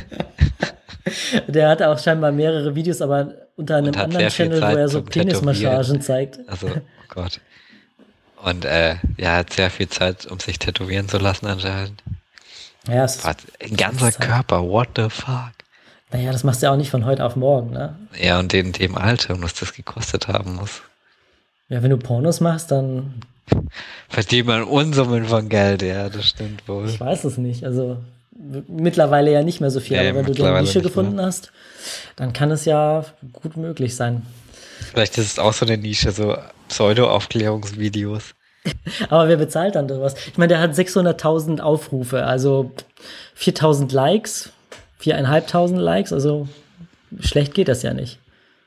Speaker 1: Der hat auch scheinbar mehrere Videos, aber unter einem
Speaker 2: Und hat
Speaker 1: anderen
Speaker 2: sehr viel
Speaker 1: Channel, wo
Speaker 2: Zeit
Speaker 1: er so
Speaker 2: zum
Speaker 1: Penismassagen
Speaker 2: Tätowieren.
Speaker 1: zeigt.
Speaker 2: Also, oh Gott. Und ja, hat sehr viel Zeit, um sich tätowieren zu lassen anscheinend.
Speaker 1: Ja, es,
Speaker 2: Ein ganzer Körper, what the fuck?
Speaker 1: naja, das machst du ja auch nicht von heute auf morgen, ne?
Speaker 2: Ja, und in dem Alter und was das gekostet haben muss.
Speaker 1: Ja, wenn du Pornos machst, dann,
Speaker 2: Verdient man Unsummen von Geld, ja, das stimmt wohl.
Speaker 1: ich weiß es nicht. Also mittlerweile ja nicht mehr so viel,
Speaker 2: Nee,
Speaker 1: aber wenn du die
Speaker 2: mittlerweile
Speaker 1: Nische
Speaker 2: nicht
Speaker 1: gefunden
Speaker 2: mehr.
Speaker 1: hast, dann kann es ja gut möglich sein.
Speaker 2: Vielleicht ist es auch so eine Nische, so Pseudo-Aufklärungsvideos.
Speaker 1: Aber wer bezahlt dann sowas? Ich meine, der hat 600.000 Aufrufe, also 4.000 Likes, 4.500 Likes, also schlecht geht das ja nicht.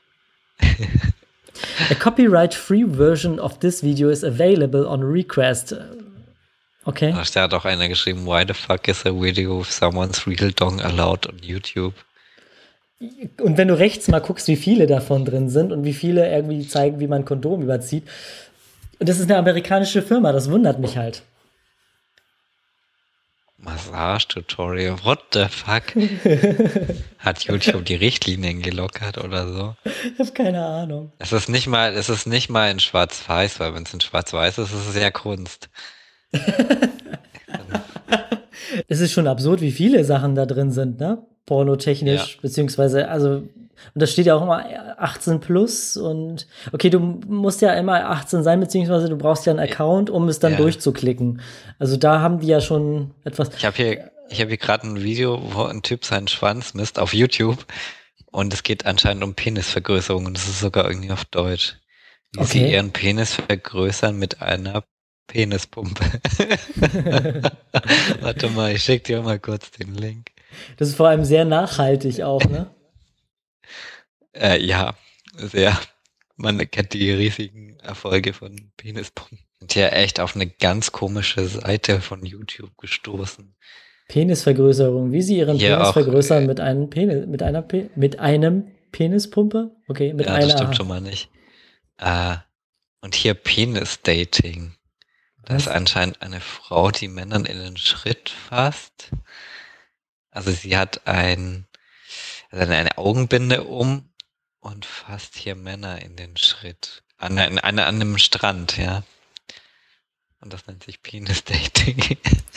Speaker 1: A copyright-free version of this video is available on request. Okay.
Speaker 2: Ach, da hat auch einer geschrieben, why the fuck is a video of someone's real dong allowed on YouTube?
Speaker 1: Und wenn du rechts mal guckst, wie viele davon drin sind und wie viele irgendwie zeigen, wie man Kondom überzieht. Und das ist eine amerikanische Firma, das wundert mich halt.
Speaker 2: Massage-Tutorial, what the fuck? Hat YouTube die Richtlinien gelockert oder so?
Speaker 1: Ich habe keine Ahnung.
Speaker 2: Es ist nicht mal in Schwarz-Weiß, weil wenn es in Schwarz-Weiß ist, ist es ja Kunst.
Speaker 1: Es ist schon absurd, wie viele Sachen da drin sind, ne? Pornotechnisch,
Speaker 2: Ja.
Speaker 1: beziehungsweise, also Und da steht ja auch immer 18 plus und okay, du musst ja immer 18 sein, beziehungsweise du brauchst ja einen Account, um es dann durchzuklicken. Also da haben die ja schon etwas.
Speaker 2: Ich habe hier gerade ein Video, wo ein Typ seinen Schwanz misst auf YouTube und es geht anscheinend um Penisvergrößerung und es ist sogar irgendwie auf Deutsch. Wie sie ihren Penis vergrößern mit einer Penispumpe. Warte mal, ich schick dir mal kurz den Link.
Speaker 1: Das ist vor allem sehr nachhaltig auch, ne?
Speaker 2: Ja, sehr. Man kennt die riesigen Erfolge von Penispumpen. Und hier echt auf eine ganz komische Seite von YouTube gestoßen.
Speaker 1: Penisvergrößerung, wie sie ihren Penis vergrößern mit einem Penispumpe? Okay, mit einer.
Speaker 2: Das stimmt schon mal nicht. Und hier Penis-Dating. Da ist anscheinend eine Frau, die Männern in den Schritt fasst. Also sie hat eine Augenbinde um und fasst hier Männer in den Schritt. An einem Strand, ja. Und das nennt sich Penis-Dating.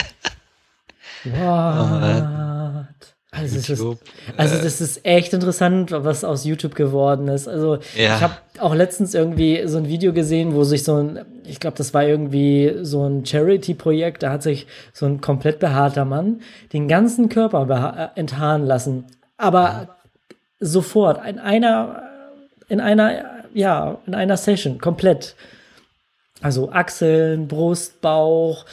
Speaker 1: What? Also das ist echt interessant, was aus YouTube geworden ist. Also ich habe auch letztens irgendwie so ein Video gesehen, wo sich ich glaube, das war irgendwie so ein Charity-Projekt, da hat sich so ein komplett behaarter Mann den ganzen Körper enthaaren lassen. Aber sofort, in einer Session, komplett. Also Achseln, Brust, Bauch,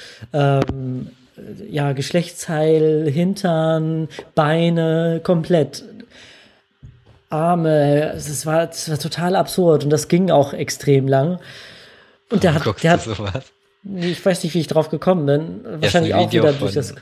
Speaker 1: Geschlechtsteil, Hintern, Beine, komplett. Arme, das war total absurd und das ging auch extrem lang. Und der hat sowas? Ich weiß nicht, wie ich drauf gekommen bin. Wahrscheinlich auch wieder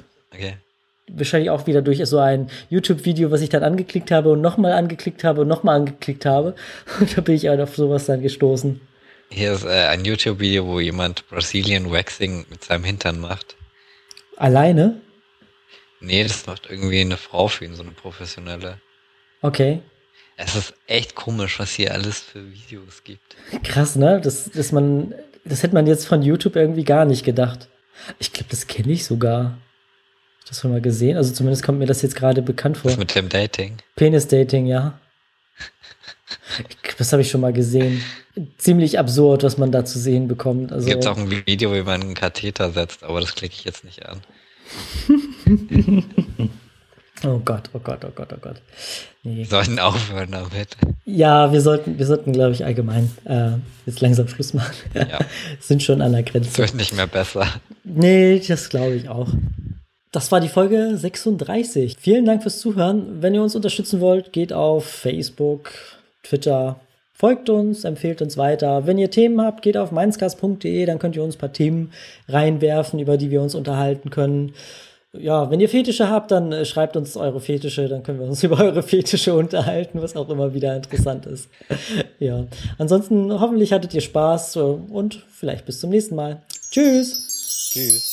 Speaker 1: durch so ein YouTube-Video, was ich dann angeklickt habe und nochmal angeklickt habe und nochmal angeklickt habe. Und da bin ich halt auf sowas dann gestoßen.
Speaker 2: Hier ist ein YouTube-Video, wo jemand Brazilian Waxing mit seinem Hintern macht.
Speaker 1: Alleine?
Speaker 2: Nee, das macht irgendwie eine Frau für ihn, so eine professionelle.
Speaker 1: Okay.
Speaker 2: Es ist echt komisch, was hier alles für Videos gibt.
Speaker 1: Krass, ne? Das hätte man jetzt von YouTube irgendwie gar nicht gedacht. Ich glaube, das kenne ich sogar. Hast du das schon mal gesehen? Also zumindest kommt mir das jetzt gerade bekannt vor.
Speaker 2: Was mit dem Dating?
Speaker 1: Penis-Dating, ja. Das habe ich schon mal gesehen. Ziemlich absurd, was man da zu sehen bekommt. Also,
Speaker 2: gibt es auch ein Video, wie man einen Katheter setzt, aber das klicke ich jetzt nicht an.
Speaker 1: Oh Gott. Nee.
Speaker 2: Wir sollten aufhören damit.
Speaker 1: Ja, wir sollten glaube ich, allgemein jetzt langsam Schluss machen. Ja. Sind schon an der Grenze.
Speaker 2: Es wird nicht mehr besser.
Speaker 1: Nee, das glaube ich auch. Das war die Folge 36. Vielen Dank fürs Zuhören. Wenn ihr uns unterstützen wollt, geht auf Facebook, Twitter, folgt uns, empfehlt uns weiter. Wenn ihr Themen habt, geht auf mindscast.de, dann könnt ihr uns ein paar Themen reinwerfen, über die wir uns unterhalten können. Ja, wenn ihr Fetische habt, dann schreibt uns eure Fetische, dann können wir uns über eure Fetische unterhalten, was auch immer wieder interessant ist. Ja, ansonsten hoffentlich hattet ihr Spaß und vielleicht bis zum nächsten Mal. Tschüss!
Speaker 2: Tschüss!